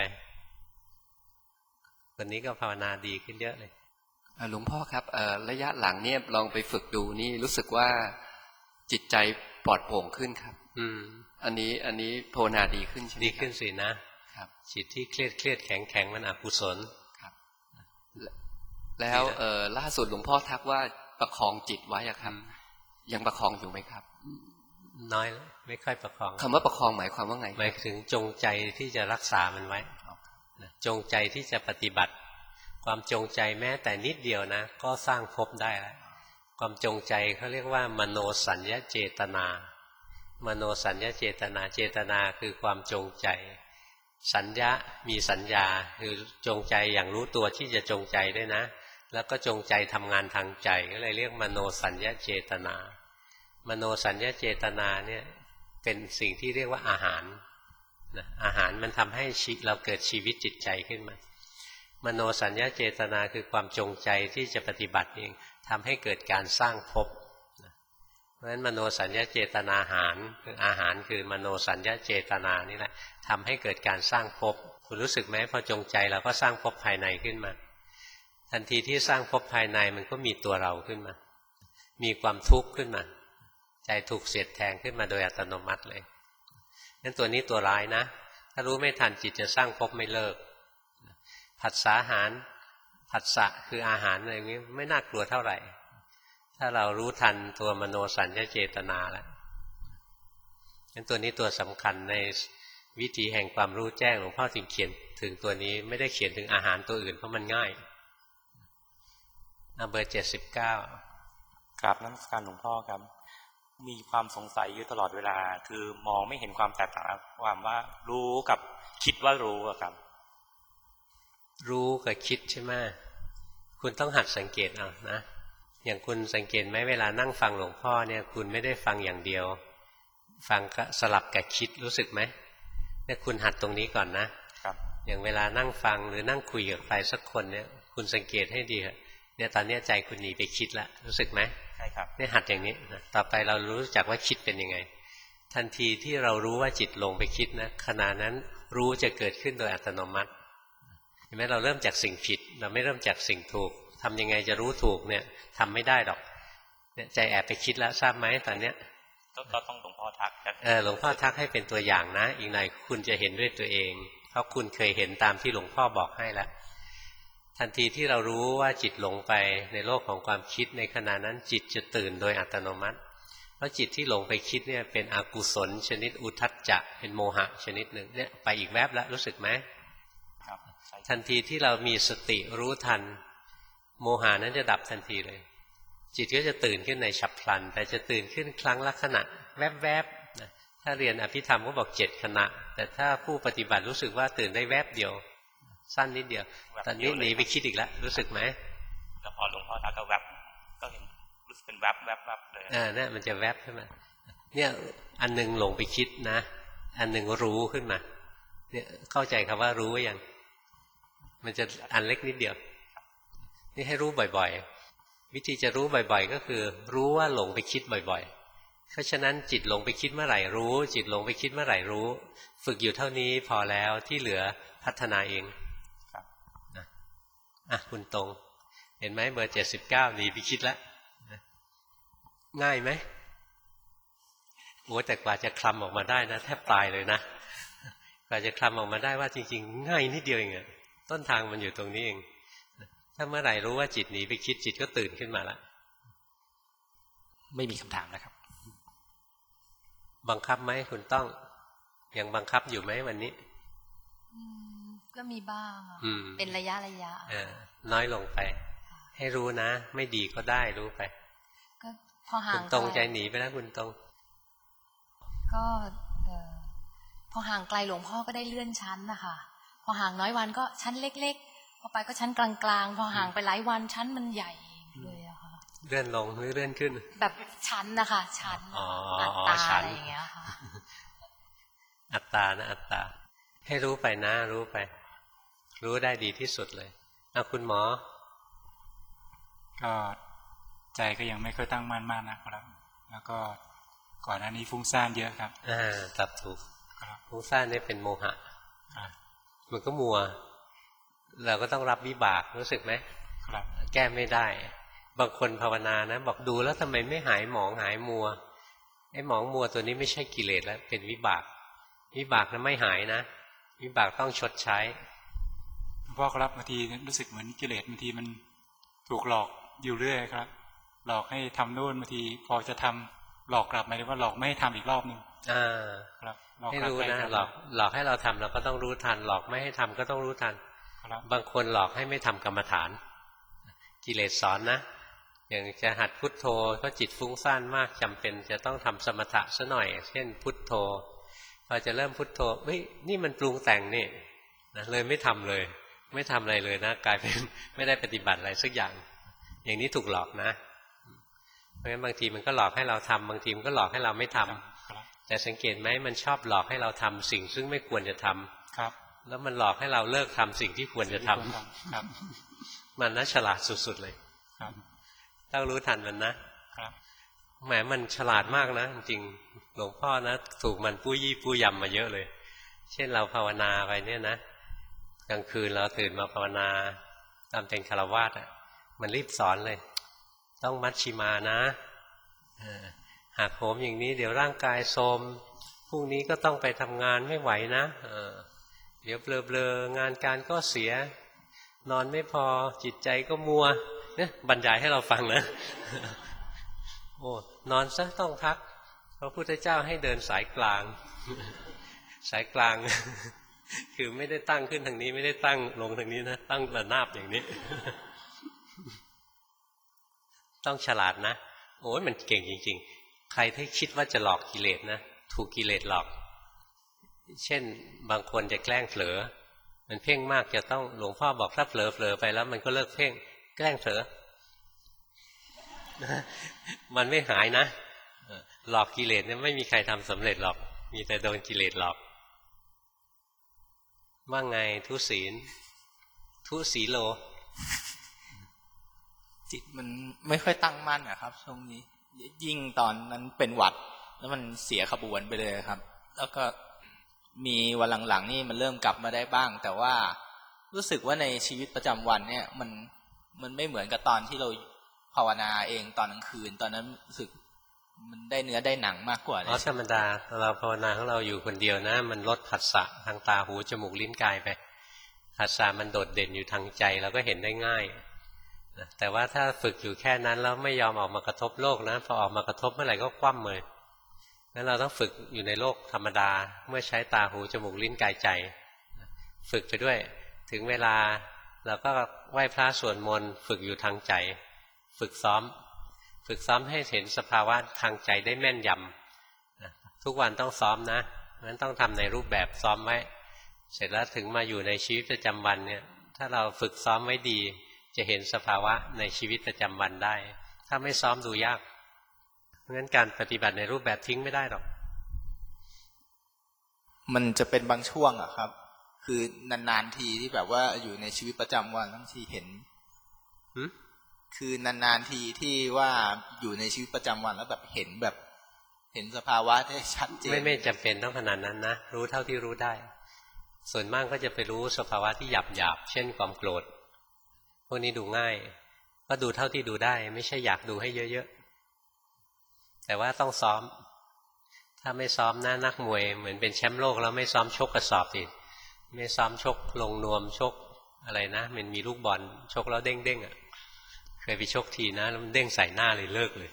วันนี้ก็ภาวนาดีขึ้นเยอะเลยหลวงพ่อครับระยะหลังเนี่ยลองไปฝึกดูนี่รู้สึกว่าจิตใจปลอดโปร่งขึ้นครับ อืมอันนี้อันนี้ภาวนาดีขึ้นใช่ไหมดีขึ้นสินะครับจิตที่เครียดเครียดแข็งแข็งมันอกุศลครับแล้วเอ่อล่าสุดหลวงพ่อทักว่าประคองจิตไว้อะครับยังประคองอยู่ไหมครับน้อยไม่ค่อยประคองคำว่าประคองหมายความว่าไงหมายถึงจงใจที่จะรักษามันไว้จงใจที่จะปฏิบัติความจงใจแม้แต่นิดเดียวนะก็สร้างภพได้แล้วความจงใจเขาเรียกว่ามโนสัญญาเจตนามโนสัญญาเจตนาเจตนาคือความจงใจสัญญามีสัญญาคือจงใจอย่างรู้ตัวที่จะจงใจด้วยนะแล้วก็จงใจทำงานทางใจก็เลยเรียกมโนสัญญาเจตนามโนสัญญาเจตนาเนี่ยเป็นสิ่งที่เรียกว่าอาหารนะอาหารมันทำให้เราเกิดชีวิตจิตใจขึ้นมามโนสัญญาเจตนาคือความจงใจที่จะปฏิบัติเองทำให้เกิดการสร้างภพเพราะฉะนั้นมโนสัญญาเจตนาอาหารคืออาหารคือมโนสัญญาเจตนานี่แหละทำให้เกิดการสร้างภพคุณรู้สึกไหมพอจงใจเราก็สร้างภพภายในขึ้นมาทันทีที่สร้างภพภายในมันก็มีตัวเราขึ้นมามีความทุกข์ขึ้นมาใจถูกเสียดแทงขึ้นมาโดยอัตโนมัติเลยงั้นตัวนี้ตัวร้ายนะถ้ารู้ไม่ทันจิตจะสร้างภพไม่เลิกผัสสะอาหารผัสสะคืออาหารอะไรอย่างนี้ไม่น่ากลัวเท่าไหร่ถ้าเรารู้ทันตัวมโนสัญญาเจตนาแล้วงั้นตัวนี้ตัวสำคัญในวิธีแห่งความรู้แจ้งหลวงพ่อถึงเขียนถึงตัวนี้ไม่ได้เขียนถึงอาหารตัวอื่นเพราะมันง่ายเบอร์เจ็ดสิบเก้ากราบนมัสการหลวงพ่อครับมีความสงสัยอยู่ตลอดเวลาคือมองไม่เห็นความแตกต่างความว่ารู้กับคิดว่ารู้ครับรู้กับคิดใช่ไหมคุณต้องหัดสังเกตเอานะอย่างคุณสังเกตไหมเวลานั่งฟังหลวงพ่อเนี่ยคุณไม่ได้ฟังอย่างเดียวฟังก็สลับกับคิดรู้สึกไหมเนี่ยคุณหัดตรงนี้ก่อนนะครับอย่างเวลานั่งฟังหรือนั่งคุยกับใครสักคนเนี่ยคุณสังเกตให้ดีเนี่ยตอนนี้ใจคุณหนีไปคิดแล้วรู้สึกไหมใช่ครับเนี่ยหัดอย่างนี้นะต่อไปเรารู้จักว่าคิดเป็นยังไงทันทีที่เรารู้ว่าจิตลงไปคิดนะขณะนั้นรู้จะเกิดขึ้นโดยอัตโนมัติเห็นไหมเราเริ่มจากสิ่งผิดเราไม่เริ่มจากสิ่งถูกทำยังไงจะรู้ถูกเนี่ยทำไม่ได้หรอกเนี่ยใจแอบไปคิดแล้วทราบไหมตอนเนี้ยก็ต้องหลวงพ่อทักเออหลวงพ่อทักให้เป็นตัวอย่างนะอีกหน่อยคุณจะเห็นด้วยตัวเองเพราะคุณเคยเห็นตามที่หลวงพ่อบอกให้แล้วทันทีที่เรารู้ว่าจิตหลงไปในโลกของความคิดในขณะนั้นจิตจะตื่นโดยอัตโนมัติเพราะจิตที่หลงไปคิดเนี่ยเป็นอกุศลชนิดอุทธัจจะเป็นโมหะชนิดหนึ่งเนี่ยไปอีกแวบแล้วรู้สึกไหมครับทันทีที่เรามีสติรู้ทันโมหะนั้นจะดับทันทีเลยจิตก็จะตื่นขึ้นในฉับพลันแต่จะตื่นขึ้นครั้งละขณะแวบๆนะถ้าเรียนอภิธรรมก็บอกเจ็ดขณะแต่ถ้าผู้ปฏิบัติรู้สึกว่าตื่นได้แวบเดียวสั้นนิดเดียวตอนนี้หนีไปคิดอีกแล้วรู้สึกไหมแล้วพอหลวงพ่อทักก็แวบก็เห็นรู้สึกเป็นแวบแวบแวบเลยอ่าเนี่ยมันจะแวบขึ้นมาเนี่ยอันนึงหลงไปคิดนะอันนึงรู้ขึ้นมาเนี่ยเข้าใจคำว่ารู้ยังมันจะอันเล็กนิดเดียวนี่ให้รู้บ่อยๆวิธีจะรู้บ่อยๆก็คือรู้ว่าหลงไปคิดบ่อยๆเพราะฉะนั้นจิตหลงไปคิดเมื่อไหร่รู้จิตหลงไปคิดเมื่อไหร่รู้ฝึกอยู่เท่านี้พอแล้วที่เหลือพัฒนาเองอ่ะคุณตรงเห็นไหมเบอร์เจ็ดสิบเก้าหนีไปคิดแล้วง่ายไหมโอ้แต่กว่าจะคลำออกมาได้นะแทบตายเลยนะกว่าจะคลำออกมาได้ว่าจริงๆง่ายนิดเดียวเองอะต้นทางมันอยู่ตรงนี้เองถ้าเมื่อไหร่รู้ว่าจิตหนีไปคิดจิตก็ตื่นขึ้นมาแล้วไม่มีคำถามนะครับบังคับไหมคุณต้องยังบังคับอยู่ไหมวันนี้ก็มีบ้างเป็นระยะระยะน้อยลงไปให้รู้นะไม่ดีก็ได้รู้ไปก็พอห่างคุณตรงใจหนีไปแล้วคุณตรงก็พอห่างไกลหลวงพ่อก็ได้เลื่อนชั้นนะคะพอห่างน้อยวันก็ชั้นเล็กๆพอไปก็ชั้นกลางๆพอห่างไปหลายวันชั้นมันใหญ่เลยอะค่ะเลื่อนลงหรือเลื่อนขึ้นแบบชั้นนะคะชั้นอัตตาอะไรอย่างเงี้ยค่ะอัตตานะอัตตาให้รู้ไปนะรู้ไปรู้ได้ดีที่สุดเลยเอาคุณหมอก็ใจก็ยังไม่ค่อยตั้งมั่นมากนะครับแล้วก็ก่อนหน้านี้ฟุ้งซ่านเยอะครับอ่าตับถูกฟุ้งซ่านนี่เป็นโมหะมันก็มัวเราก็ต้องรับวิบากรู้สึกไหมครับแก้ไม่ได้บางคนภาวนานะบอกดูแล้วทำไมไม่หายหมองหายมัวไอ้หมองมัวตัวนี้ไม่ใช่กิเลสแล้วเป็นวิบากวิบากนั้นไม่หายนะวิบากต้องชดใช้พ่อครับบางทีรู้สึกเหมือนกิเลสบางทีมันถูกหลอกอยู่เรื่อยครับหลอกให้ทำนู่นบางทีพอจะทำหลอกกลับหมายถึงว่าหลอกไม่ให้ทำอีกรอบหนึ่งอ่าครับให้รู้นะหลอกหลอกให้เราทำเราก็ต้องรู้ทันหลอกไม่ให้ทำก็ต้องรู้ทันบางคนหลอกให้ไม่ทำกรรมฐานกิเลสสอนนะอย่างจะหัดพุทโธก็จิตฟุ้งซ่านมากจำเป็นจะต้องทำสมถะซะหน่อยเช่นพุทโธพอจะเริ่มพุทโธเฮ้ยนี่มันปรุงแต่งนี่นะเลยไม่ทำเลยไม่ทำอะไรเลยนะกลายเป็นไม่ได้ปฏิบัติอะไรสักอย่างอย่างนี้ถูกหลอกนะเพราะฉะนั้นบางทีมันก็หลอกให้เราทำบางทีมันก็หลอกให้เราไม่ทำแต่สังเกตไหมมันชอบหลอกให้เราทำสิ่งซึ่งไม่ควรจะทำครับแล้วมันหลอกให้เราเลิกทำสิ่งที่ควรจะทำครับมันน่าฉลาดสุดๆเลยครับต้องรู้ทันมันนะครับแหมมันฉลาดมากนะจริงหลวงพ่อนะถูกมันปู้ยี่ปู้ยำมาเยอะเลยเช่นเราภาวนาไปเนี่ยนะกลางคืนเราตื่นมาภาวนาตามเป็นฆราวาสอ่ะมันรีบสอนเลยต้องมัชชิมานะหากโหมอย่างนี้เดี๋ยวร่างกายโทรมพรุ่งนี้ก็ต้องไปทำงานไม่ไหวนะเดี๋ยวเบลอๆงานการก็เสียนอนไม่พอจิตใจก็มัวเนี่ยบรรยายให้เราฟังนะโอ้นอนซะต้องพักพระพุทธเจ้าให้เดินสายกลางสายกลางคือไม่ได้ตั้งขึ้นทางนี้ไม่ได้ตั้งลงทางนี้นะตั้งระนาบอย่างนี้ต้องฉลาดนะโอ้ยมันเก่งจริงๆใครที่คิดว่าจะหลอกกิเลสนะถูกกิเลสหลอกเช่นบางคนจะแกล้งเผลอมันเพ่งมากจะต้องหลวงพ่อบอกถ้าเผลอเผลอไปแล้วมันก็เลิกเพ่งแกล้งเผลอมันไม่หายนะหลอกกิเลสเนี่ยไม่มีใครทำสำเร็จหรอกมีแต่โดนกิเลสหลอกว่าไงทุศีลทุศีโลจิตมันไม่ค่อยตั้งมั่นอะครับช่วงนี้ยิ่งตอนนั้นเป็นหวัดแล้วมันเสียขบวนไปเลยครับแล้วก็มีวันหลังๆนี่มันเริ่มกลับมาได้บ้างแต่ว่ารู้สึกว่าในชีวิตประจำวันเนี่ยมันมันไม่เหมือนกับตอนที่เราภาวนาเองตอนกลางคืนตอนนั้นรู้สึกมันได้เนื้อได้หนังมากกว่าอ๋อธรรมดาเราภาวนาของเราอยู่คนเดียวนะมันลดผัสสะทางตาหูจมูกลิ้นกายไปผัสสะมันโดดเด่นอยู่ทางใจเราก็เห็นได้ง่ายแต่ว่าถ้าฝึกอยู่แค่นั้นแล้วไม่ยอมออกมากระทบโลกนะพอออกมากระทบเมื่อไหร่ก็คว่ำเลยงั้นเราต้องฝึกอยู่ในโลกธรรมดาเมื่อใช้ตาหูจมูกลิ้นกายใจฝึกไปด้วยถึงเวลาเราก็ไหว้พระสวดมนต์ฝึกอยู่ทางใจฝึกซ้อมฝึกซ้อมให้เห็นสภาวะทางใจได้แม่นยำทุกวันต้องซ้อมนะงั้นต้องทำในรูปแบบซ้อมไว้เสร็จแล้วถึงมาอยู่ในชีวิตประจำวันเนี่ยถ้าเราฝึกซ้อมไว้ดีจะเห็นสภาวะในชีวิตประจำวันได้ถ้าไม่ซ้อมดูยากเพราะงั้นการปฏิบัติในรูปแบบทิ้งไม่ได้หรอกมันจะเป็นบางช่วงอะครับคือนานๆทีที่แบบว่าอยู่ในชีวิตประจำวันทั้งทีเห็นคือนานๆทีที่ว่าอยู่ในชีวิตประจำวันแล้วแบบเห็นแบบเห็นสภาวะได้ชัดเจนไม่ไม่จำเป็นต้องขนาดนั้นนะรู้เท่าที่รู้ได้ส่วนมากก็จะไปรู้สภาวะที่หยาบหยาบเช่นความโกรธพวกนี้ดูง่ายก็ดูเท่าที่ดูได้ไม่ใช่อยากดูให้เยอะๆแต่ว่าต้องซ้อมถ้าไม่ซ้อมนะนักมวยเหมือนเป็นแชมป์โลกแล้วไม่ซ้อมชกกระสอบสิไม่ซ้อมชกลงนวมชกอะไรนะมันมีลูกบอลชกแล้วเด้งๆอ่ะเคยไปชกทีนะแล้วมันเด้งใส่หน้าเลยเลิกเลย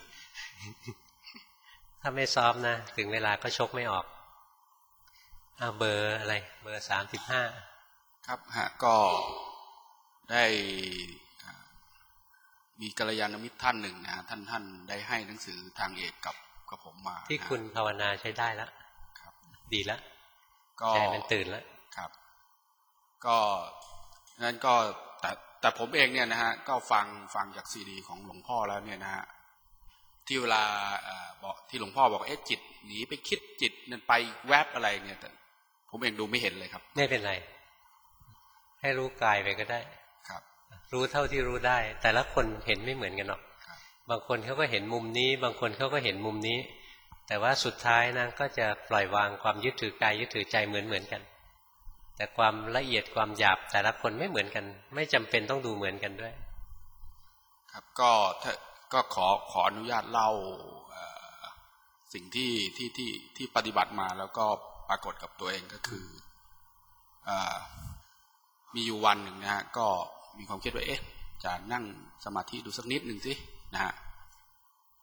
ถ้าไม่ซ้อมนะถึงเวลาก็ชกไม่ออกเอาเบอร์อะไรเบอร์สามสิบห้าครับฮะก็ได้มีกัลยาณมิตรท่านหนึ่งนะท่านท่านได้ให้หนังสือทางเอกกับกับผมมาที่คุณภาวนาใช้ได้แล้วครับดีแล้วใจมันตื่นแล้วครับก็นั้นก็แต่แต่ผมเองเนี่ยนะฮะก็ฟังฟังจากซีดีของหลวงพ่อแล้วเนี่ยนะฮะที่เวลาบอกที่หลวงพ่อบอกเอ๊ะจิตหนีไปคิดจิตนั่นไปแวบอะไรเนี่ยแต่ผมเองดูไม่เห็นเลยครับไม่เป็นไรให้รู้กายไปก็ได้ครับรู้เท่าที่รู้ได้แต่ละคนเห็นไม่เหมือนกันหรอกบางคนเขาก็เห็นมุมนี้บางคนเขาก็เห็นมุมนี้แต่ว่าสุดท้ายนะก็จะปล่อยวางความยึดถือกายยึดถือใจเหมือนเหมือนกันแต่ความละเอียดความหยาบแต่ละคนไม่เหมือนกันไม่จำเป็นต้องดูเหมือนกันด้วยครับก็ถ้าก็ขอขออนุญาตเล่าสิ่งที่ที่ที่ที่ปฏิบัติมาแล้วก็ปรากฏกับตัวเองก็คือมีอยู่วันหนึ่งนะฮะก็มีความคิดว่าเอ๊ะจะนั่งสมาธิดูสักนิดหนึ่งสินะฮะ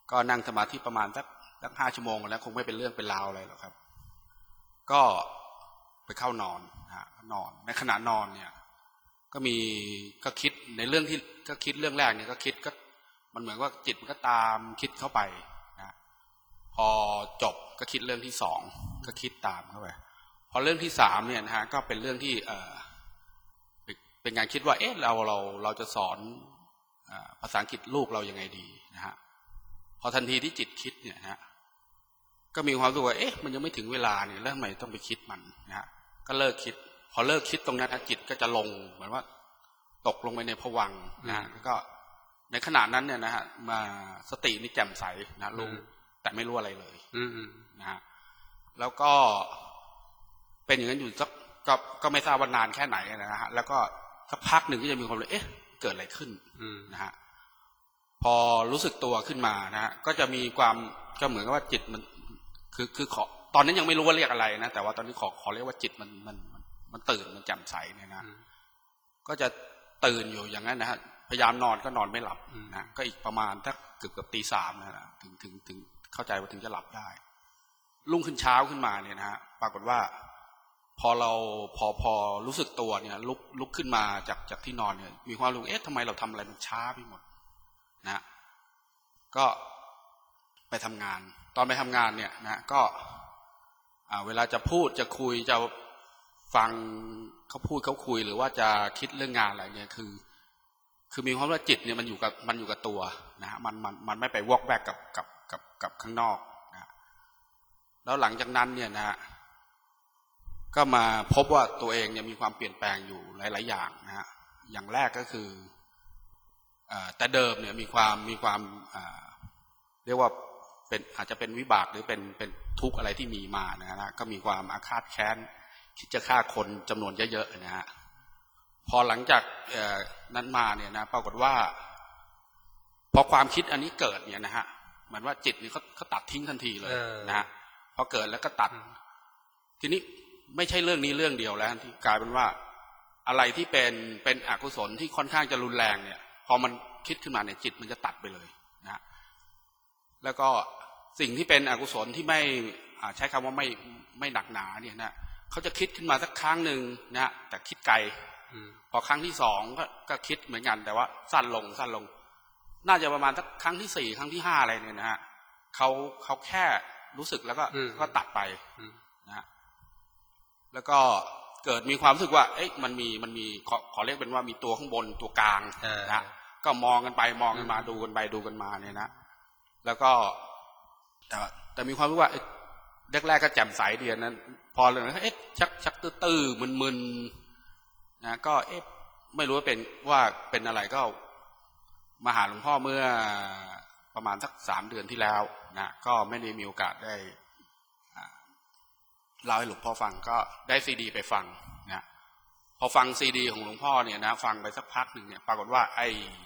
ก็นั่งสมาธิประมาณสักสักห้าชั่วโมงแล้วคงไม่เป็นเรื่องเป็นราวอะไรหรอกครับก็ไปเข้านอนนะนอนในขณะนอนเนี่ยก็มีก็คิดในเรื่องที่ก็คิดเรื่องแรกเนี่ยก็คิดก็มันเหมือนว่าจิตมันก็ตามคิดเข้าไปนะพอจบก็คิดเรื่องที่สองก็คิดตามเข้าไปพอเรื่องที่สามเนี่ยนะฮะก็เป็นเรื่องที่เออเป็นการคิดว่าเอ๊ะเราเราเราจะสอนภาษาอังกฤษลูกเรายังไงดีนะฮะพอทันทีที่จิตคิดเนี่ยฮะก็มีความรู้สึกว่าเอ๊ะมันยังไม่ถึงเวลาเนี่ยแล้วทำไมต้องไปคิดมันนะฮะก็เลิกคิดพอเลิกคิดตรงนั้นจิตก็จะลงเหมือนว่าตกลงไปในภวังค์นะแล้วก็ในขณะนั้นเนี่ยนะฮะมาสตินี่แจ่มใสนะรู้แต่ไม่รู้อะไรเลยนะฮะแล้วก็เป็นอย่างนั้นอยู่สักก็ก็ไม่ทราบว่านานแค่ไหนนะฮะแล้วก็สักพักหนึ่งก็จะมีความรู้เอ๊ะเกิดอะไรขึ้นนะฮะพอรู้สึกตัวขึ้นมานะฮะก็จะมีความก็เหมือนกับว่าจิตมันคือคือขอตอนนั้นยังไม่รู้ว่าเรียกอะไรนะแต่ว่าตอนนี้ขอขอเรียกว่าจิตมันมันมันตื่นมันแจ่มใสเนี่ยนะก็จะตื่นอยู่อย่างนั้นนะฮะพยายามนอนก็นอนไม่หลับนะก็อีกประมาณสักเกือบเกือบตีสามนะถึงถึงถึงเข้าใจว่าถึงจะหลับได้รุ่งขึ้นเช้าขึ้นมาเนี่ยนะฮะปรากฏว่าพอเราพอพอรู้สึกตัวเนี่ยลุกลุกขึ้นมาจากจากที่นอนเนี่ยมีความรู้เอ๊ะทำไมเราทำอะไรมันช้าไปหมดนะก็ไปทำงานตอนไปทำงานเนี่ยนะก็เวลาจะพูดจะคุยจะฟังเขาพูดเขาคุยหรือว่าจะคิดเรื่องงานอะไรเนี่ยคือคือมีความว่าจิตเนี่ยมันอยู่กับมันอยู่กับตัวนะฮะมันมันมันไม่ไปวอกแวกกับกับกับกับข้างนอกนะแล้วหลังจากนั้นเนี่ยนะฮะก็มาพบว่าตัวเองเนี่ยมีความเปลี่ยนแปลงอยู่หลายๆอย่างนะฮะอย่างแรกก็คือแต่เดิมเนี่ยมีความมีความเรียกว่าเป็นอาจจะเป็นวิบากหรือเป็นเป็นทุกข์อะไรที่มีมานะฮะก็มีความอาฆาตแค้นคิดจะฆ่าคนจำนวนเยอะๆนะฮะพอหลังจากนั้นมาเนี่ยนะปรากฏว่าพอความคิดอันนี้เกิดเนี่ยนะฮะเหมือนว่าจิตนี่เขาเขาตัดทิ้งทันทีเลยนะฮะพอเกิดแล้วก็ตัดทีนี้ไม่ใช่เรื่องนี้เรื่องเดียวแล้วที่กลายเป็นว่าอะไรที่เป็นเป็นอกุศลที่ค่อนข้างจะรุนแรงเนี่ยพอมันคิดขึ้นมาเนี่ยจิตมันจะตัดไปเลยนะแล้วก็สิ่งที่เป็นอกุศลที่ไม่ใช้คำว่าไม่ไม่หนักหนาเนี่ยนะเขาจะคิดขึ้นมาสักครั้งหนึ่งนะแต่คิดไกลพอครั้งที่สองก็ก็คิดเหมือนกันแต่ว่าสั้นลงสั้นลงน่าจะประมาณสักครั้งที่สี่ครั้งที่ห้าอะไรเนี่ยนะฮะเขาเขาแค่รู้สึกแล้วก็ก็ตัดไปนะแล้วก็เกิดมีความรู้สึกว่าเอ๊ะมันมีมันมีขอขอเรียกเป็นว่ามีตัวข้างบนตัวกลางนะก็มองกันไปมองกันมาดูกันไปดูกันมาเนี่ยนะแล้วก็แต่แต่มีความรู้ว่าแรกๆก็แจ่มใสดีนั้นพอเลยเอ๊ะชักชักตื้อๆมึนๆนะก็เอ๊ะไม่รู้ว่าเป็นว่าเป็นอะไรก็มาหาหลวงพ่อเมื่อประมาณสักสามเดือนที่แล้วนะก็ไม่ได้มีโอกาสได้เล่าให้หลวงพ่อฟังก็ได้ซีดีไปฟังนะพอฟังซีดีของหลวงพ่อเนี่ยนะฟังไปสักพักหนึ่งเนี่ยปรากฏว่าไอ้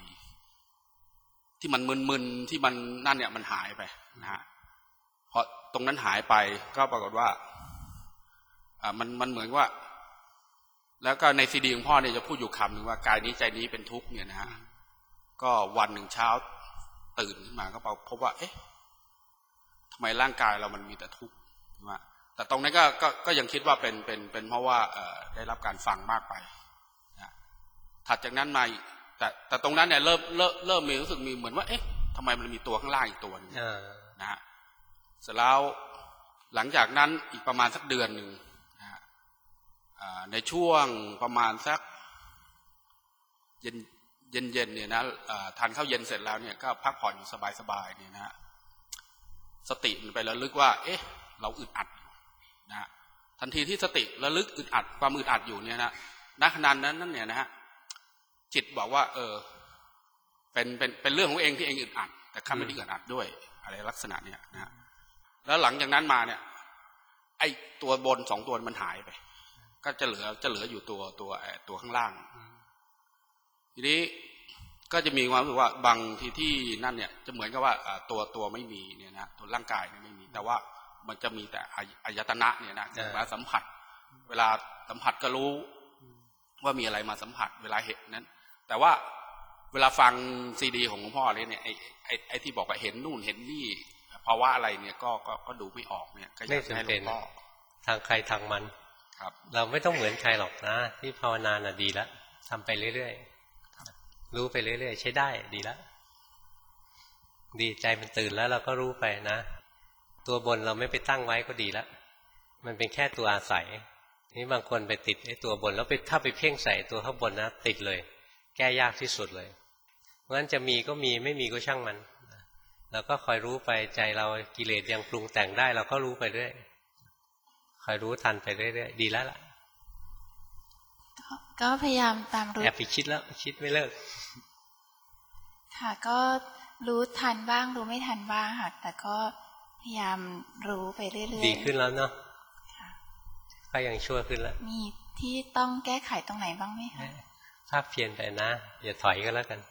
ที่มันมึนๆที่มันนั่นเนี่ยมันหายไปนะฮะพอตรงนั้นหายไปก็ปรากฏว่าอ่ามันมันเหมือนว่าแล้วก็ในซีดีของพ่อเนี่ยจะพูดอยู่คำหนึ่งว่ากายนี้ใจนี้เป็นทุกข์เนี่ยนะฮะก็วันหนึ่งเช้าตื่นขึ้นมาก็พบว่าเอ๊ะทำไมร่างกายเรามันมีแต่ทุกข์ว่าแต่ตรงนั้นก็ก็ก็ยังคิดว่าเป็นเป็นเป็นเพราะว่าเอ่อได้รับการฟังมากไปนะถัดจากนั้นมาแต่แต่ตรงนั้นเนี่ยเริ่มเริ่มเริ่มมีรู้สึกมีเหมือนว่าเอ๊ะทำไมมันมีตัวข้างล่างอีกตัวนึงนะฮะเสร็จแล้วหลังจากนั้นอีกประมาณสักเดือนหนึ่งนะฮะในช่วงประมาณสักเย็นเย็นเย็นเนี่ยนะทานข้าวเย็นเสร็จแล้วเนี่ยก็พักผ่อนอยู่สบายๆเนี่ยนะฮะสติมันไประลึกว่าเอ๊ะเราอึดอัดนะทันทีที่สติระลึกอึดอัดความอึดอัดอยู่เนี่ยนะณขณะนั้นนั่นเนี่ยนะฮะจิตบอกว่าเออเป็นเป็นเป็นเรื่องของเองที่เองอึดอัดแต่ข้าไม่ได้อึดอัดด้วยอะไรลักษณะเนี้ยนะแล้วหลังจากนั้นมาเนี่ยไอ้ตัวบนสองตัวมันหายไปก็จะเหลือจะเหลืออยู่ตัวตัวตัวข้างล่างทีนี้ก็จะมีความรู้สึกว่าบางที่ที่นั่นเนี่ยจะเหมือนกับว่าตัวตัวไม่มีเนี่ยนะตัวร่างกายเนี่ยไม่มีแต่ว่ามันจะมีแต่อายตนะเนี่ยนะมาสัมผัสเวลาสัมผัสก็รู้ว่ามีอะไรมาสัมผัสเวลาเห็นนั้นแต่ว่าเวลาฟังซีดีของหลวงพ่อเนี่ยไอ้ไอ้ไอ้ที่บอกว่าเห็นนู่นเห็นนี่ภาวะอะไรเนี่ยก็ก็ก็ดูไม่ออกเนี่ยก็อยากให้หลวงพ่อทางใครทางมันครับเราไม่ต้องเหมือนใครหรอกนะที่ภาวนาน่ะดีแล้วทำไปเรื่อยๆรู้ไปเรื่อยๆใช้ได้ดีแล้วดีใจมันตื่นแล้วเราก็รู้ไปนะตัวบนเราไม่ไปตั้งไว้ก็ดีแล้วมันเป็นแค่ตัวอาศัยนี่บางคนไปติดไอ้ตัวบนแล้วไปถ้าไปเพ่งใส่ตัวข้างบนนะติดเลยแก้ยากที่สุดเลยเพราะฉะนั้นจะมีก็มีไม่มีก็ช่างมันเราก็คอยรู้ไปใจเรากิเลสยังปรุงแต่งได้เราก็รู้ไปเรื่อยคอยรู้ทันไปเรื่อยๆดีแล้วล่ะก็พยายามตามรู้แอบไปคิดแล้วคิดไม่เลิกค่ะก็รู้ทันบ้างรู้ไม่ทันบ้างค่ะแต่ก็พยายามรู้ไปเรื่อยๆดีขึ้นแล้วเนาะก็ยังชั่วขึ้นแล้วมีที่ต้องแก้ไขตรงไหนบ้างไหมคะภาพเพียนไปนะอย่าถอยก็แล้วกัน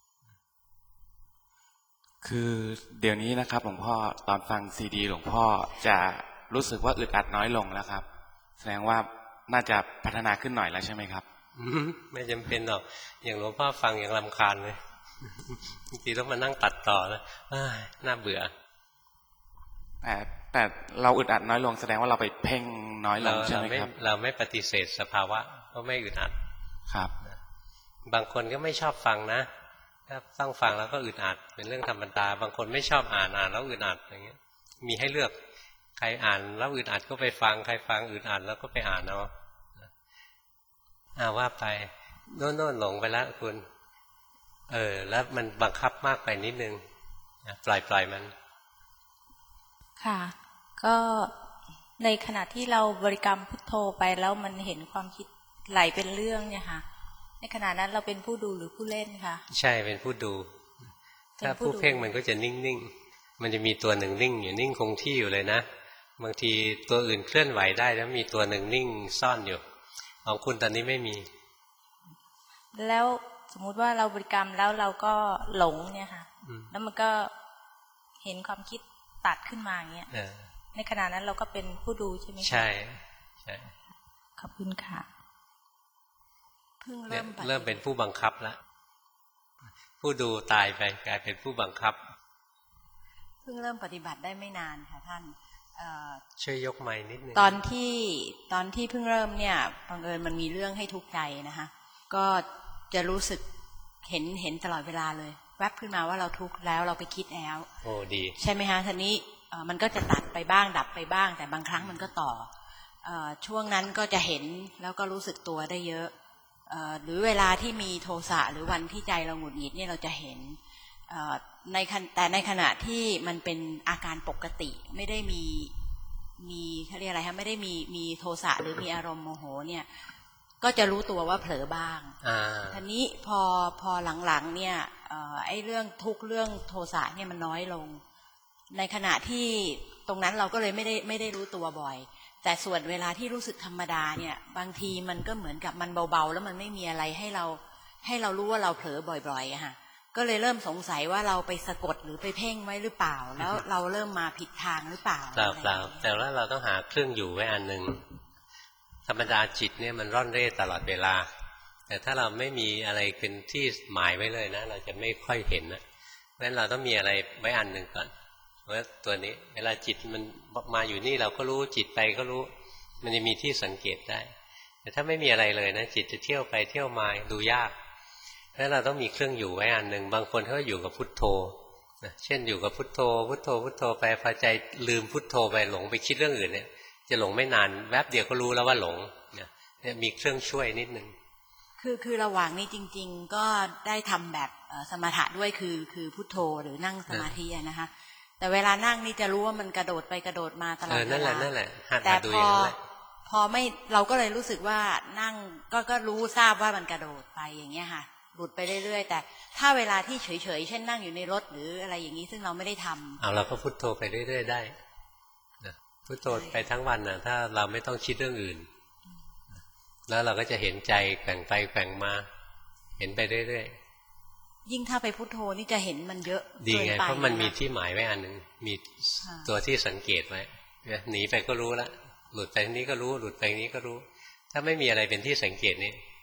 คือเดี๋ยวนี้นะครับหลวงพ่อตอนฟังซีดีหลวงพ่อจะรู้สึกว่าอึดอัดน้อยลงแล้วครับแสดงว่าน่าจะพัฒนาขึ้นหน่อยแล้วใช่ไหมครับไม่จำเป็นหรอกอย่างหลวงพ่อฟังอย่างรำคาญเลยบางทีต้องมานั่งตัดต่อแล้วน่าเบื่อแต่แต่เราอึดอัดน้อยลงแสดงว่าเราไปเพ่งน้อยลงใช่ไหมครับเราไม่ปฏิเสธสภาวะก็ไม่อึดอัดครับบางคนก็ไม่ชอบฟังนะถ้าต้องฟังแล้วก็อึดอัดเป็นเรื่องธรรมดาบางคนไม่ชอบอ่านอ่านแล้วอึดอัดอย่างเงี้ยมีให้เลือกใครอ่านแล้วอึดอัดก็ไปฟังใครฟังอึดอัดแล้วก็ไปอ่านเอาอ่าว่าไปโน่นโน่นหลงไปแล้วคุณเออแล้วมันบังคับมากไปนิดนึงปล่อยปล่อยมันค่ะก็ในขณะที่เราบริกรรมพุทโธไปแล้วมันเห็นความคิดไหลเป็นเรื่องเนี่ยค่ะในขณะนั้นเราเป็นผู้ดูหรือผู้เล่นคะใช่เป็นผู้ดูถ้าผู้เพ่งมันก็จะนิ่งๆมันจะมีตัวหนึ่งนิ่งอยู่นิ่งคงที่อยู่เลยนะบางทีตัวอื่นเคลื่อนไหวได้แล้วมีตัวหนึ่งนิ่งซ่อนอยู่ของคุณตอนนี้ไม่มีแล้วสมมุติว่าเราบริกรรมแล้วเราก็หลงเนี่ยค่ะแล้วมันก็เห็นความคิดตัดขึ้นมาอย่างเงี้ยในขณะนั้นเราก็เป็นผู้ดูใช่ไหมใช่ใช่ขอบคุณค่ะเพิ่งเริ่มเริ่มเป็นผู้บังคับแล้วผู้ดูตายไปกลายเป็นผู้บังคับเพิ่งเริ่มปฏิบัติได้ไม่นานค่ะท่านช่วยยกไมค์นิดนึงตอนที่ตอนที่เพิ่งเริ่มเนี่ยบังเอิญมันมีเรื่องให้ทุกข์ใจนะคะก็จะรู้สึกเห็นเห็นตลอดเวลาเลยแวบขึ้นมาว่าเราทุกข์แล้วเราไปคิดแล้วโอ้ดีใช่ไหมคะทีนี้มันก็จะตัดไปบ้างดับไปบ้างแต่บางครั้งมันก็ต่อช่วงนั้นก็จะเห็นแล้วก็รู้สึกตัวได้เยอะหรือเวลาที่มีโทสะหรือวันที่ใจเราหงุดหงิดเนี่ยเราจะเห็นในแต่ในขณะที่มันเป็นอาการปกติไม่ได้มีมีเขาเรียกอะไรคะไม่ได้มีมีโทสะหรือมีอารมณ์โมโหเนี่ยก็จะรู้ตัวว่าเผลอบ้างทีนี้พอพอหลังๆเนี่ยไอ้เรื่องทุกเรื่องโทสะเนี่ยมันน้อยลงในขณะที่ตรงนั้นเราก็เลยไม่ได้ไม่ได้รู้ตัวบ่อยแต่ส่วนเวลาที่รู้สึกธรรมดาเนี่ยบางทีมันก็เหมือนกับมันเบาๆแล้วมันไม่มีอะไรให้เราให้เรารู้ว่าเราเผลอบ่อยๆอะค่ะก็เลยเริ่มสงสัยว่าเราไปสะกดหรือไปเพ่งไว้หรือเปล่าแล้วเราเริ่มมาผิดทางหรือเปล่าเปล่าเปล่าแต่ว่าเราต้องหาเครื่องอยู่ไว้อันหนึ่งธรรมดาจิตเนี่ยมันร่อนเร่ตลอดเวลาแต่ถ้าเราไม่มีอะไรเป็นที่หมายไว้เลยนะเราจะไม่ค่อยเห็นนะเพราะฉะนั้นเราต้องมีอะไรไว้อันหนึ่งก่อนว่าตัวนี้เวลาจิตมันมาอยู่นี่เราก็รู้จิตไปก็รู้มันจะมีที่สังเกตได้แต่ถ้าไม่มีอะไรเลยนะจิตจะเที่ยวไปเที่ยวมาดูยากแล้วเราต้องมีเครื่องอยู่ไว้อันหนึ่งบางคนเขาอยู่กับพุทโธเช่นอยู่กับพุทโธพุทโธพุทโธไปพอใจลืมพุทโธไปหลงไปคิดเรื่องอื่นเนี่ยจะหลงไม่นานแวบเดียวก็รู้แล้วว่าหลงเนี่ยมีเครื่องช่วยนิดนึงคือคือระหว่างนี้จริงๆก็ได้ทำแบบสมถะด้วยคือคือพุทโธหรือนั่งสมาธินะคะแต่เวลานั่งนี่จะรู้ว่ามันกระโดดไปกระโดดมาตลอดเวลานั่นแหละนั่นแหละแต่พอพอไม่เราก็เลยรู้สึกว่านั่งก็ก็รู้ทราบว่ามันกระโดดไปอย่างเงี้ยค่ะหลุดไปเรื่อยๆแต่ถ้าเวลาที่เฉยๆเช่นนั่งอยู่ในรถหรืออะไรอย่างนี้ซึ่งเราไม่ได้ทำเอาเราก็พุทโธไปเรื่อยๆได้พุทโธไปทั้งวันน่ะถ้าเราไม่ต้องคิดเรื่องอื่นแล้วเราก็จะเห็นใจแกว่งไปแกว่งมาเห็นไปเรื่อยๆยิ่งถ้าไปพุทโธนี่จะเห็นมันเยอะดีไงเพราะมันมีที่หมายไว้อันหนึ่งมีตัวที่สังเกตไว้หนีไปก็รู้ละหลุดไปนี้ก็รู้หลุดไปนี้ก็รู้ถ้าไม่มีอะไรเป็นที่สังเกตนี่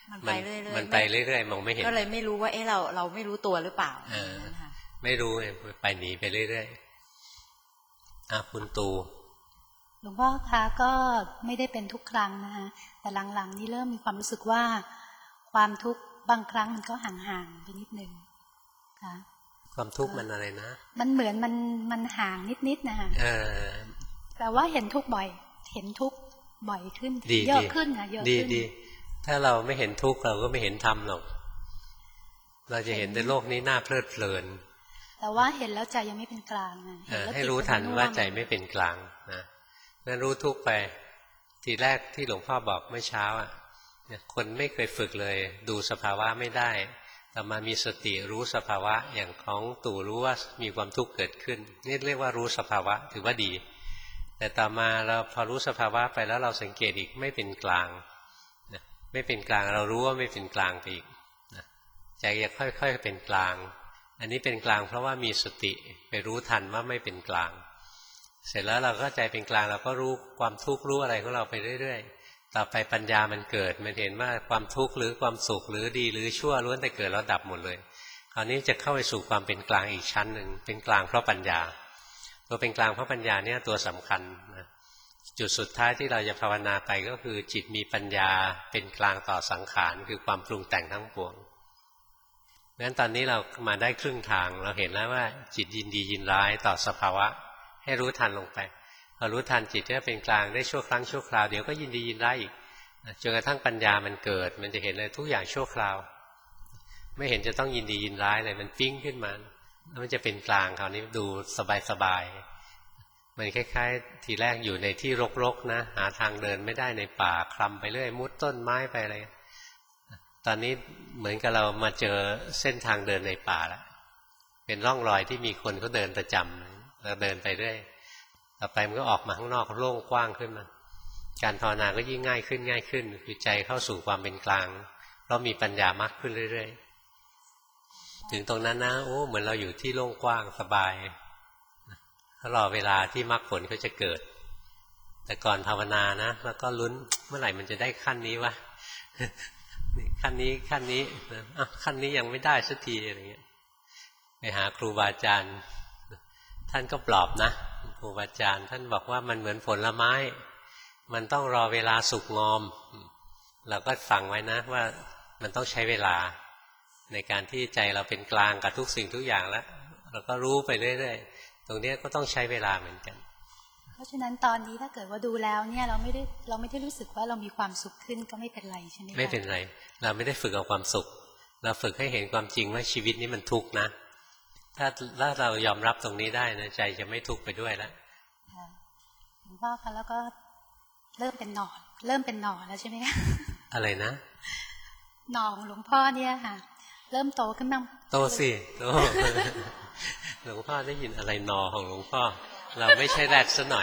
มันไปเรื่อยๆมันไปเรื่อยๆมองไม่เห็นก็เลยไม่รู้ว่าเอ๊ะเราเราไม่รู้ตัวหรือเปล่าเออไม่รู้ไปหนีไปเรื่อยๆอ่ะคุณตูหลวงพ่อคะก็ไม่ได้เป็นทุกครั้งนะคะแต่หลังๆนี่เริ่มมีความรู้สึกว่าความทุกข์บางครั้งมันก็ห่างๆไปนิดนึงค่ะความทุกข์มันอะไรนะมันเหมือนมันมันห่างนิดๆนะคะแต่ว่าเห็นทุกข์บ่อยเห็นทุกข์บ่อยขึ้นเยอะขึ้นนะเยอะขึ้นดีๆถ้าเราไม่เห็นทุกข์เราก็ไม่เห็นธรรมหรอกเราจะเห็นในโลกนี้น่าเพลิดเพลินแต่ว่าเห็นแล้วใจยังไม่เป็นกลางให้รู้ทันว่าใจไม่เป็นกลางนะนั่นรู้ทุกข์ไปทีแรกที่หลวงพ่อบอกเมื่อเช้าอ่ะคนไม่เคยฝึกเลยดูสภาวะไม่ได้แต่มามีสติรู้สภาวะอย่างของตู่รู้ว่ามีความทุกข์เกิดขึ้นนี่เรียกว่ารู้สภาวะถือว่าดีแต่ต่อมาเราพอรู้สภาวะไปแล้วเราสังเกตอีกไม่เป็นกลางนะไม่เป็นกลางเรารู้ว่าไม่เป็นกลางไปอีกนะใจจะค่อยๆเป็นกลางอันนี้เป็นกลางเพราะว่ามีสติไปรู้ทันว่าไม่เป็นกลางเสร็จแล้วเราก็ใจเป็นกลางเราก็รู้ความทุกข์รู้อะไรของเราไปเรื่อยๆต่อไปปัญญามันเกิดมันเห็นว่าความทุกข์หรือความสุขหรือดีหรือชั่วล้วนแต่เกิดแล้วดับหมดเลยคราวนี้จะเข้าไปสู่ความเป็นกลางอีกชั้นหนึ่งเป็นกลางเพราะปัญญาตัวเป็นกลางเพราะปัญญาเนี่ยตัวสำคัญนะจุดสุดท้ายที่เราจะภาวนาไปก็คือจิตมีปัญญาเป็นกลางต่อสังขารคือความปรุงแต่งทั้งปวงงั้นตอนนี้เรามาได้ครึ่งทางเราเห็นแล้วว่าจิตยินดียินร้ายต่อสภาวะให้รู้ทันลงไปพอรู้ทันจิตก็เป็นกลางได้ชั่วครั้งชั่วคราวเดี๋ยวก็ยินดียินร้ายอีกจนกระทั่งปัญญามันเกิดมันจะเห็นเลยทุกอย่างชั่วคราวไม่เห็นจะต้องยินดียินร้ายเลยมันปิ้งขึ้นมาแล้วมันจะเป็นกลางคราวนี้ดูสบายๆมันคล้ายๆทีแรกอยู่ในที่รกๆนะหาทางเดินไม่ได้ในป่าคลำไปเรื่อยมุดต้นไม้ไปอะไรตอนนี้เหมือนกับเรามาเจอเส้นทางเดินในป่าแล้วเป็นร่องรอยที่มีคนเขาเดินประจำเราเดินไปเรื่อยต่อไปมันก็ออกมาข้างนอกโล่งกว้างขึ้นมาการภาวนาก็ยิ่งง่ายขึ้นง่ายขึ้นคือใจเข้าสู่ความเป็นกลางเพราะมีปัญญามากขึ้นเรื่อยๆถึงตรงนั้นนะโอ้เหมือนเราอยู่ที่โล่งกว้างสบายถ้ารอเวลาที่มรรคผลก็จะเกิดแต่ก่อนภาวนานะแล้วก็ลุ้นเมื่อไหร่มันจะได้ขั้นนี้วะขั้นนี้ขั้นนี้อ่ะขั้นนี้ยังไม่ได้สักทีอะไรเงี้ยไปหาครูบาอาจารย์ท่านก็ปลอบนะครูบาอาจารย์ท่านบอกว่ามันเหมือนผลไม้มันต้องรอเวลาสุกงอมเราก็ฟังไว้นะว่ามันต้องใช้เวลาในการที่ใจเราเป็นกลางกับทุกสิ่งทุกอย่างแล้วเราก็รู้ไปเรื่อยๆตรงนี้ก็ต้องใช้เวลาเหมือนกันเพราะฉะนั้นตอนนี้ถ้าเกิดว่าดูแล้วเนี่ยเราไม่ได้เราไม่ได้รู้สึกว่าเรามีความสุขขึ้นก็ไม่เป็นไรใช่ไหมไม่เป็นไรเราไม่ได้ฝึกเอาความสุขเราฝึกให้เห็นความจริงว่าชีวิตนี้มันทุกข์นะถ้าถ้าเรายอมรับตรงนี้ได้นะใจจะไม่ทุกข์ไปด้วยแล้วหลวงพ่อคะแล้วก็เริ่มเป็นหนอนเริ่มเป็นหนอนแล้วใช่ไหมคะอะไรนะหนอนหลวงพ่อเนี่ยค่ะเริ่มโตขึ้นบ้างโตสิโตหลวงพ่อได้ยินอะไรนอของหลวงพ่อเราไม่ใช่แรดซะหน่อย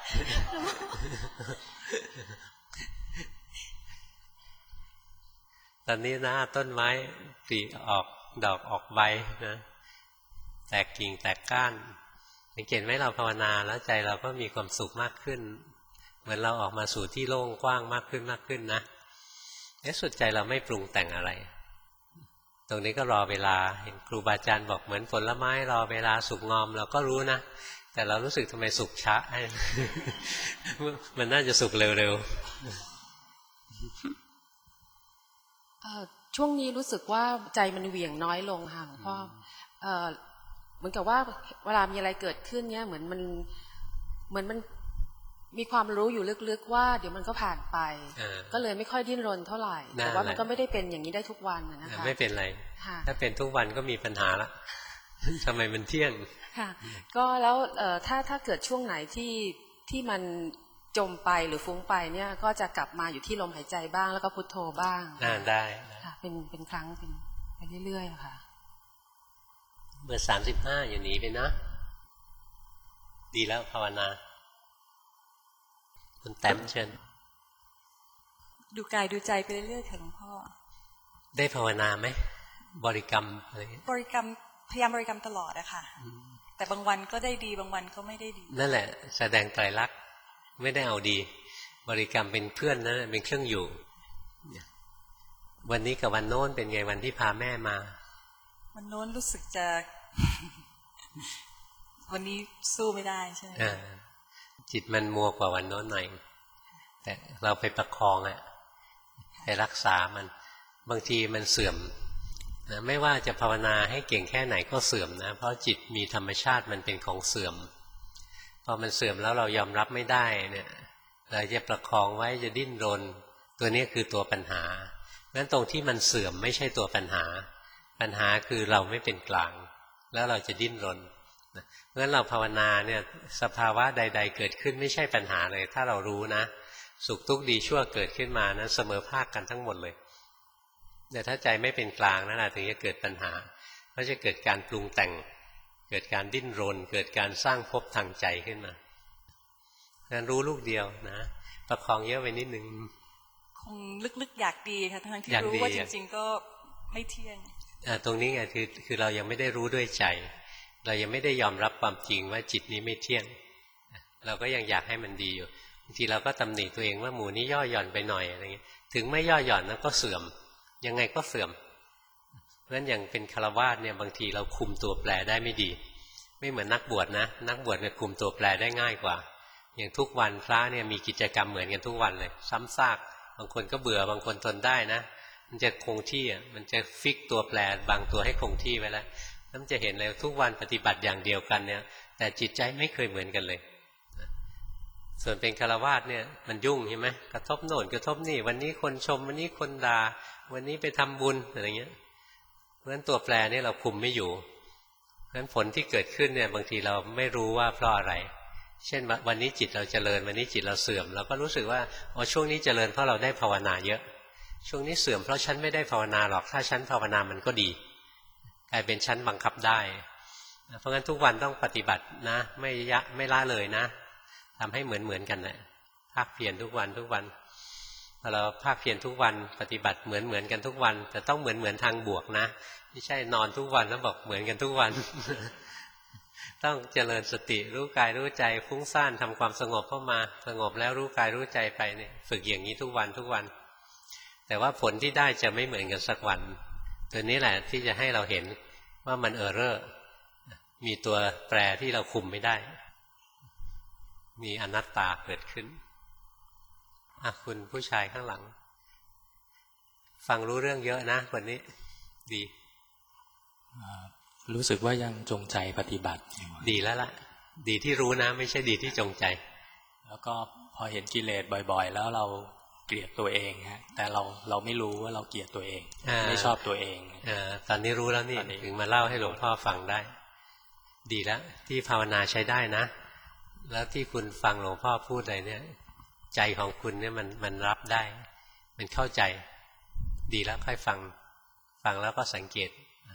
ตอนนี้นะต้นไม้ปลีออกดอกออกใบนะแตกกิ่งแตกก้านสังเกตไหมเราภาวนาแล้วใจเราก็มีความสุขมากขึ้นเหมือนเราออกมาสู่ที่โล่งกว้างมากขึ้นมากขึ้นนะในสุดใจเราไม่ปรุงแต่งอะไรตรงนี้ก็รอเวลาเห็นครูบาอาจารย์บอกเหมือนผลไม้รอเวลาสุกงอมเราก็รู้นะแต่เรารู้สึกทำไมสุกช้า มันน่าจะสุกเร็วๆช่วงนี้รู้สึกว่าใจมันเหวี่ยงน้อยลงค่ะหลวงพ่อเหมือนกับว่าเวลามีอะไรเกิดขึ้นเนี้ยเหมือนมันเหมือนมันมีความรู้อยู่ลึกๆว่าเดี๋ยวมันก็ผ่านไปก็เลยไม่ค่อยดิ้นรนเท่าไหร่แต่ว่ามันก็ไม่ได้เป็นอย่างนี้ได้ทุกวันนะคะไม่เป็นไรถ้าเป็นทุกวันก็มีปัญหาละทำไมมันเที่ยงค่ะก็แล้วถ้าถ้าเกิดช่วงไหนที่ที่มันจมไปหรือฟุ้งไปเนี่ยก็จะกลับมาอยู่ที่ลมหายใจบ้างแล้วก็พุทโธบ้างได้ค่ะเป็นเป็นครั้งเป็นไปเรื่อยๆค่ะเบอร์สามสิบห้าอย่าหนีไปนะดีแล้วภาวนาคุณแต้มเชิญดูกายดูใจไปเรื่อยๆค่ะหลวงพ่อได้ภาวนาไหมบริกรรมอะไรบริกรรมพยายามบริกรรมตลอดอะค่ะแต่บางวันก็ได้ดีบางวันก็ไม่ได้ดีนั่นแหละแสดงไตรลักษณ์ไม่ได้เอาดีบริกรรมเป็นเพื่อนนะเป็นเครื่องอยู่วันนี้กับวันโน้นเป็นไงวันที่พาแม่มาวันโน้นรู้สึกจะ วันนี้สู้ไม่ได้ใช่ไหมจิตมันมัวกว่าวันโน้นหน่อยแต่เราไปประคองอะไปรักษามันบางทีมันเสื่อมนะไม่ว่าจะภาวนาให้เก่งแค่ไหนก็เสื่อมนะเพราะจิตมีธรรมชาติมันเป็นของเสื่อมพอมันเสื่อมแล้วเรายอมรับไม่ได้เนี่ยเราจะประคองไว้จะดิ้นรนตัวนี้คือตัวปัญหางั้นตรงที่มันเสื่อมไม่ใช่ตัวปัญหาปัญหาคือเราไม่เป็นกลางแล้วเราจะดิ้นรนเพราะฉะนั้นเราภาวนาเนี่ยสภาวะใดๆเกิดขึ้นไม่ใช่ปัญหาเลยถ้าเรารู้นะสุขทุกข์ดีชั่วเกิดขึ้นมานั้นเสมอภาคกันทั้งหมดเลยแต่ถ้าใจไม่เป็นกลางนั่นแหละถึงจะเกิดปัญหาก็จะเกิดการปรุงแต่งเกิดการดิ้นรนเกิดการสร้างภพทางใจขึ้นมางั้นรู้ลูกเดียวนะประคองเยอะไปนิดนึงคงลึกๆอยากดีค่ะทั้งที่รู้ว่าจริงๆก็ไม่เที่ยงตรงนี้ไงคือคือเรายังไม่ได้รู้ด้วยใจเรายังไม่ได้ยอมรับความจริงว่าจิตนี้ไม่เที่ยงเราก็ยังอยากให้มันดีอยู่บางทีเราก็ตำหนิตัวเองว่าหมู่นี้ย่อหย่อนไปหน่อยอะไรเงี้ยถึงไม่ย่อหย่อนนั้นก็เสื่อมยังไงก็เสื่อมเพราะฉะนั้นอย่างเป็นฆราวาสเนี่ยบางทีเราคุมตัวแปรได้ไม่ดีไม่เหมือนนักบวชนะนักบวชเนี่ยคุมตัวแปรได้ง่ายกว่าอย่างทุกวันพระเนี่ยมีกิจกรรมเหมือนกันทุกวันเลยซ้ำซากบางคนก็เบื่อบางคนทนได้นะมันจะคงที่อ่ะมันจะฟิกตัวแปรบางตัวให้คงที่ไว้แล้วแล้วมันจะเห็นเลยทุกวันปฏิบัติอย่างเดียวกันเนี่ยแต่จิตใจไม่เคยเหมือนกันเลยส่วนเป็นฆราวาสเนี่ยมันยุ่งใช่ไหมกระทบโน่นกระทบนี่วันนี้คนชมวันนี้คนด่าวันนี้ไปทำบุญอะไรเงี้ยเพราะฉะนั้นตัวแปรนี่เราคุมไม่อยู่เพราะฉะนั้นผลที่เกิดขึ้นเนี่ยบางทีเราไม่รู้ว่าเพราะอะไรเช่นวันนี้จิตเราเจริญวันนี้จิตเราเสื่อมเราก็รู้สึกว่าอ๋อช่วงนี้เจริญเพราะเราได้ภาวนาเยอะช่วงนี้เสื่อมเพราะฉันไม่ได้ภาวนาหรอกถ้าฉันภาวนามันก็ดีกลายเป็นฉันบังคับได้เพราะงั้นทุกวันต้องปฏิบัตินะไม่ยะไม่ละเลยนะทำให้เหมือนเหมือนกันแหละภาคเพียรทุกวันทุกวันพอเราภาคเพียรทุกวันปฏิบัติเหมือนเหมือนกันทุกวันแต่ต้องเหมือนเหมือนทางบวกนะไม่ใช่นอนทุกวันแล้วบอกเหมือนกันทุกวัน ต้องเจริญสติรู้กายรู้ใจฟุ้งซ่านทำความสงบเข้ามาสงบแล้วรู้กายรู้ใจไปเนี่ยฝึกอย่างนี้ทุกวันทุกวันแต่ว่าผลที่ได้จะไม่เหมือนกันสักวันตัวนี้แหละที่จะให้เราเห็นว่ามันเออร์เรอร์มีตัวแปรที่เราคุมไม่ได้มีอนัตตาเกิดขึ้นอ่ะคุณผู้ชายข้างหลังฟังรู้เรื่องเยอะนะวันนี้ดีรู้สึกว่ายังจงใจปฏิบัติดีแล้วล่ะดีที่รู้นะไม่ใช่ดีที่จงใจแล้วก็พอเห็นกิเลสบ่อยๆแล้วเราเกลียดตัวเองฮะแต่เราเราไม่รู้ว่าเราเกลียดตัวเองไม่ชอบตัวเองอตอนนี้รู้แล้วนี่ถึงมาเล่าให้หลวงพ่อฟังได้ดีแล้วที่ภาวนาใช้ได้นะแล้วที่คุณฟังหลวงพ่อพูดอะไรเนี่ยใจของคุณเนี่ยมันมันรับได้มันเข้าใจดีแล้วค่อยฟังฟังแล้วก็สังเกต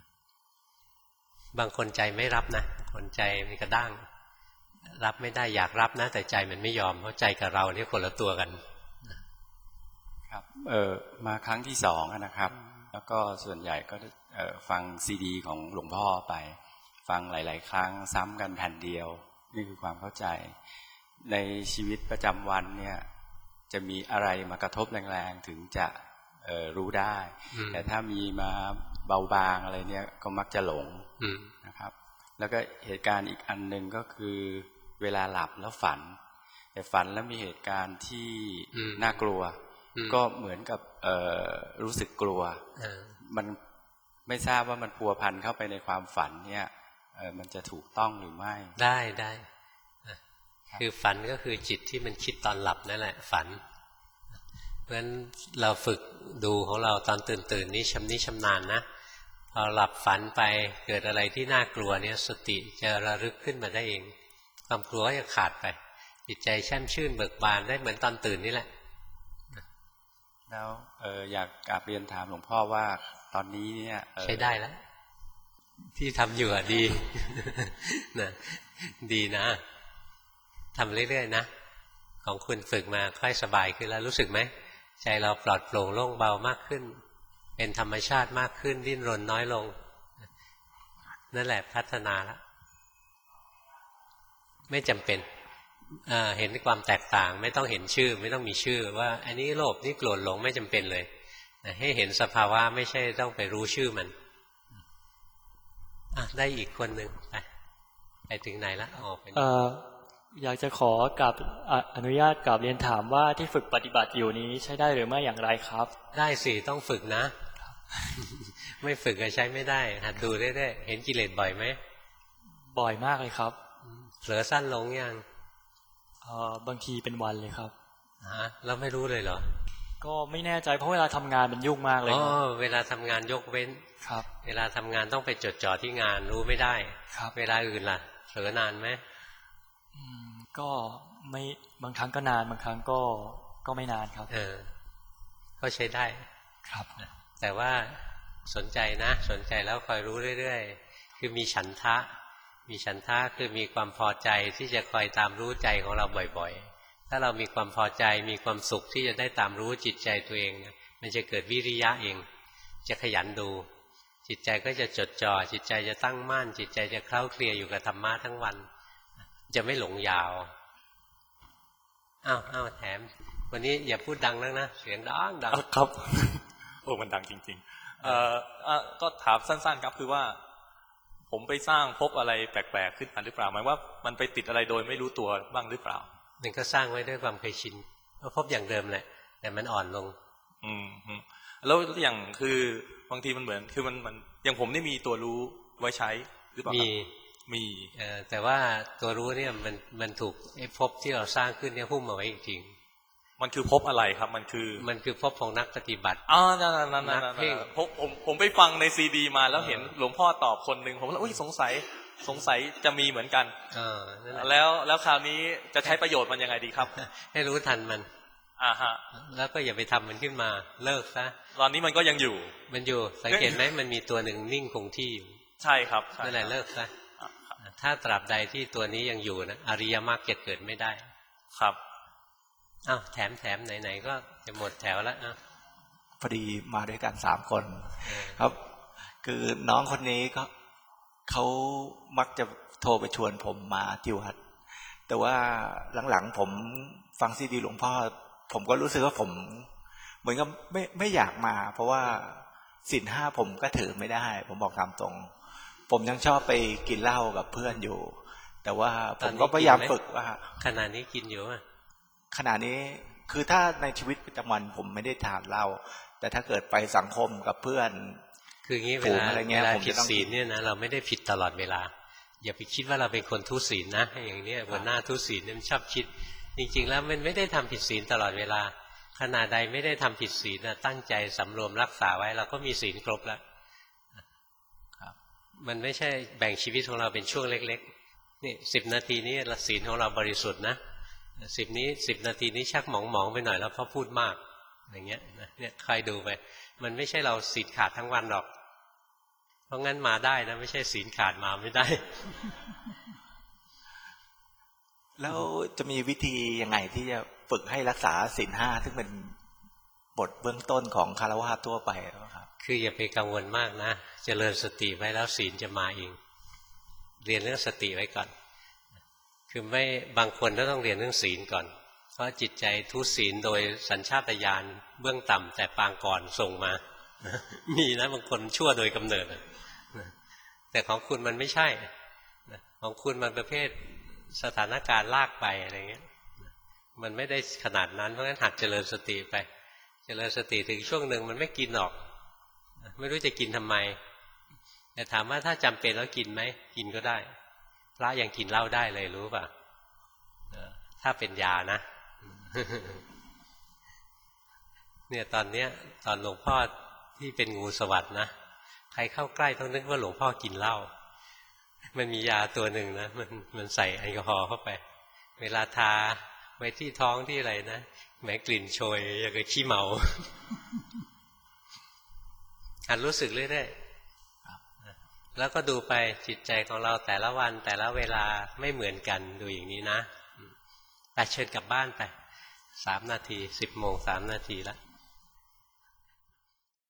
บางคนใจไม่รับนะคนใจมันกระด้างรับไม่ได้อยากรับนะแต่ใจมันไม่ยอมเพราะใจกับเราเนี่ยคนละตัวกันครับเออมาครั้งที่สองนะครับแล้วก็ส่วนใหญ่ก็เออฟังซีดีของหลวงพ่อไปฟังหลายๆครั้งซ้ำกันแผ่นเดียวนี่คือความเข้าใจในชีวิตประจำวันเนี่ยจะมีอะไรมากระทบแรงๆถึงจะเออรู้ได้แต่ถ้ามีมาเบาบางอะไรเนี่ยก็มักจะหลงนะครับแล้วก็เหตุการณ์อีกอันหนึ่งก็คือเวลาหลับแล้วฝันแต่ฝันแล้วมีเหตุการณ์ที่น่ากลัวก็เหมือนกับเอ่อรู้สึกกลัวมันไม่ทราบว่ามันพัวพันเข้าไปในความฝันเนี่ยเออมันจะถูกต้องหรือไม่ได้ได้คือฝันก็คือจิตที่มันคิดตอนหลับนั่นแหละฝันเพราะฉะนั้นเราฝึกดูของเราตอนตื่นตื่นนี้ชำนิชำนาญนะพอหลับฝันไปเกิดอะไรที่น่ากลัวเนี่ยสติจะระลึกขึ้นมาได้เองความกลัวก็จะขาดไปจิตใจแช่มชื่นเบิกบานได้เหมือนตอนตื่นนี่แหละแล้วเอออยากกราบเรียนถามหลวงพ่อว่าตอนนี้เนี่ยใช้ได้แล้วที่ทำอยู่อ่ะดีนะดีนะทำเรื่อยๆนะของคุณฝึกมาค่อยสบายขึ้นแล้วรู้สึกไหมใจเราปลอดโปร่งโล่งเบามากขึ้นเป็นธรรมชาติมากขึ้นดิ้นรนน้อยลงนั่นแหละพัฒนาแล้วไม่จำเป็นเห็นความแตกต่างไม่ต้องเห็นชื่อไม่ต้องมีชื่อว่าอันนี้โลภนี่โกรธหลงไม่จำเป็นเลยให้เห็นสภาวะไม่ใช่ต้องไปรู้ชื่อมันอ่ะได้อีกคนหนึ่งไปไปถึงไหนละออกไปเอ่ออยากจะขอกับอนุญาตกับเรียนถามว่าที่ฝึกปฏิบัติอยู่นี้ใช้ได้หรือไม่อย่างไรครับได้สิต้องฝึกนะ ไม่ฝึกก็ใช้ไม่ได้หัดดูเรื่อยๆเห็นกิเลสบ่อยไหมบ่อยมากเลยครับเผลอสั้นลงยังเอ่อบางทีเป็นวันเลยครับฮะแล้วไม่รู้เลยเหรอก็ไม่แน่ใจเพราะเวลาทำงานมันยุ่งมากเลยอ๋อเวลาทำงานยกเว้นครับเวลาทำงานต้องไปจดจ่อที่งานรู้ไม่ได้ครับเวลาอื่นล่ะเผลอนานไหมอืมก็ไม่บางครั้งก็นานบางครั้งก็ก็ไม่นานครับเออก็ใช้ได้ครับแต่ว่าสนใจนะสนใจแล้วคอยรู้เรื่อยๆคือมีฉันทะมีฉันทะคือมีความพอใจที่จะคอยตามรู้ใจของเราบ่อยๆถ้าเรามีความพอใจมีความสุขที่จะได้ตามรู้จิตใจตัวเองมันจะเกิดวิริยะเองจะขยันดูจิตใจก็จะจดจ่อจิตใจจะตั้งมั่นจิตใจจะเคล้าเคลียอยู่กับธรรมะทั้งวันจะไม่หลงยาวอ้าวอ้าวแถมวันนี้อย่าพูดดังนักนะเสียงดังดังครับโอ้มันดังจริงๆเอ่อก็ถามสั้นๆครับคือว่าผมไปสร้างภพอะไรแปลกๆขึ้นมาหรือเปล่าหมายว่ามันไปติดอะไรโดยไม่รู้ตัวบ้างหรือเปล่ามันก็สร้างไว้ด้วยความเคยชินเพราะภพอย่างเดิมแหละแต่มันอ่อนลงอืมแล้วอย่างคือบางทีมันเหมือนคือมันมันอย่างผมนี่มีตัวรู้ไว้ใช้หรือเปล่ามีมีเออแต่ว่าตัวรู้เนี่ยมันมันถูกไอ้ภพที่เราสร้างขึ้นเนี่ยหุ้มมาไว้จริงๆมันคือภพอะไรครับมันคือมันคือภพของนักปฏิบัติอ๋อนั่นนั่นนั่นนั่นผมผมผมไปฟังในซีดีมาแล้วเห็นหลวงพ่อตอบคนหนึ่งผมแล้วอุ้ยสงสัยสงสัยจะมีเหมือนกันเออแล้วแล้วคราวนี้จะใช้ประโยชน์มันยังไงดีครับให้รู้ทันมันอ่าฮะแล้วก็อย่าไปทำมันขึ้นมาเลิกซะตอนนี้มันก็ยังอยู่มันอยู่สังเกตไหมมันมีตัวหนึ่งนิ่งคงที่อยู่ใช่ครับนั่นแหละเลิกซะถ้าตราบใดที่ตัวนี้ยังอยู่นะอริยมรรคจะเกิดไม่ได้ครับอ้าวแถมแถมไหนๆก็จะหมดแถวแล้วอ่ะพอดีมาด้วยกันสามคนครับคือน้องคนนี้ก็เขามักจะโทรไปชวนผมมาที่วัดแต่ว่าหลังๆผมฟังซีดีหลวงพ่อผมก็รู้สึกว่าผมเหมือนกับไม่ไม่อยากมาเพราะว่าศีลห้าผมก็ถือไม่ได้ผมบอกตามตรงผมยังชอบไปกินเหล้ากับเพื่อนอยู่แต่ว่าผมก็พยายามฝึกว่าขณะนี้กินอยู่อ่ะขณะนี้คือถ้าในชีวิตประจำวันผมไม่ได้ทานเหล้าแต่ถ้าเกิดไปสังคมกับเพื่อนคืองี้เวลาเวลาผิดศีลเนี่ยนะเราไม่ได้ผิดตลอดเวลาอย่าไปคิดว่าเราเป็นคนทุศีลนะอย่างนี้หัวหน้าทุศีลเนี่ยมันชอบคิดจริงๆแล้วมันไม่ได้ทำผิดศีลตลอดเวลาขณะใดไม่ได้ทำผิดศีลนะตั้งใจสำรวมรักษาไว้เราก็มีศีลครบแล้วมันไม่ใช่แบ่งชีวิตของเราเป็นช่วงเล็กๆนี่สิบนาทีนี้ศีลของเราบริสุทธิ์นะสิบนี้สิบนาทีนี้ชักหมองๆไปหน่อยแล้วเพราะพูดมากอย่างเงี้ยเนี่ยใครดูไปมันไม่ใช่เราศีลขาดทั้งวันหรอกเพราะงั้นมาได้นะไม่ใช่ศีลขาดมาไม่ได้แล้วจะมีวิธียังไงที่จะฝึกให้รักษาศีลห้าซึ่งเป็นบทเบื้องต้นของฆราวาสทั่วไปครับคืออย่าไปกังวลมากนะเจริญสติไว้แล้วศีลจะมาเองเรียนเรื่องสติไว้ก่อนคือไม่บางคนก็ต้องเรียนเรื่องศีลก่อนเพราะจิตใจทุศีลโดยสัญชาตญาณเบื้องต่ำแต่ปางก่อนส่งมามีนะบางคนชั่วโดยกำเนิดแต่ของคุณมันไม่ใช่ของคุณมันประเภทสถานการณ์ลากไปอะไรเงี้ยมันไม่ได้ขนาดนั้นเพราะงั้นหัดเจริญสติไปเจริญสติถึงช่วงหนึ่งมันไม่กินหรอกไม่รู้จะกินทำไมแต่ถามว่าถ้าจำเป็นแล้วกินไหมกินก็ได้พระยังกินเหล้าได้เลยรู้ป่ะถ้าเป็นยานะเนี่ยตอนเนี้ยตอนหลวงพ่อที่เป็นงูสวัสด์นะใครเข้าใกล้ต้องนึกว่าหลวงพ่อกินเหล้ามันมียาตัวหนึ่งนะมันมันใส่แอลกอฮอล์เข้าไปเวลาทาไว้ที่ท้องที่อะไรนะแหมกลิ่นโชยอย่างกับขี้เมาหัดรู้สึกเรื่อยๆแล้วก็ดูไปจิตใจของเราแต่ละวันแต่ละเวลาไม่เหมือนกันดูอย่างนี้นะไปเชิญกลับบ้านไปสามนาทีสิบโมงสามนาทีแล้ว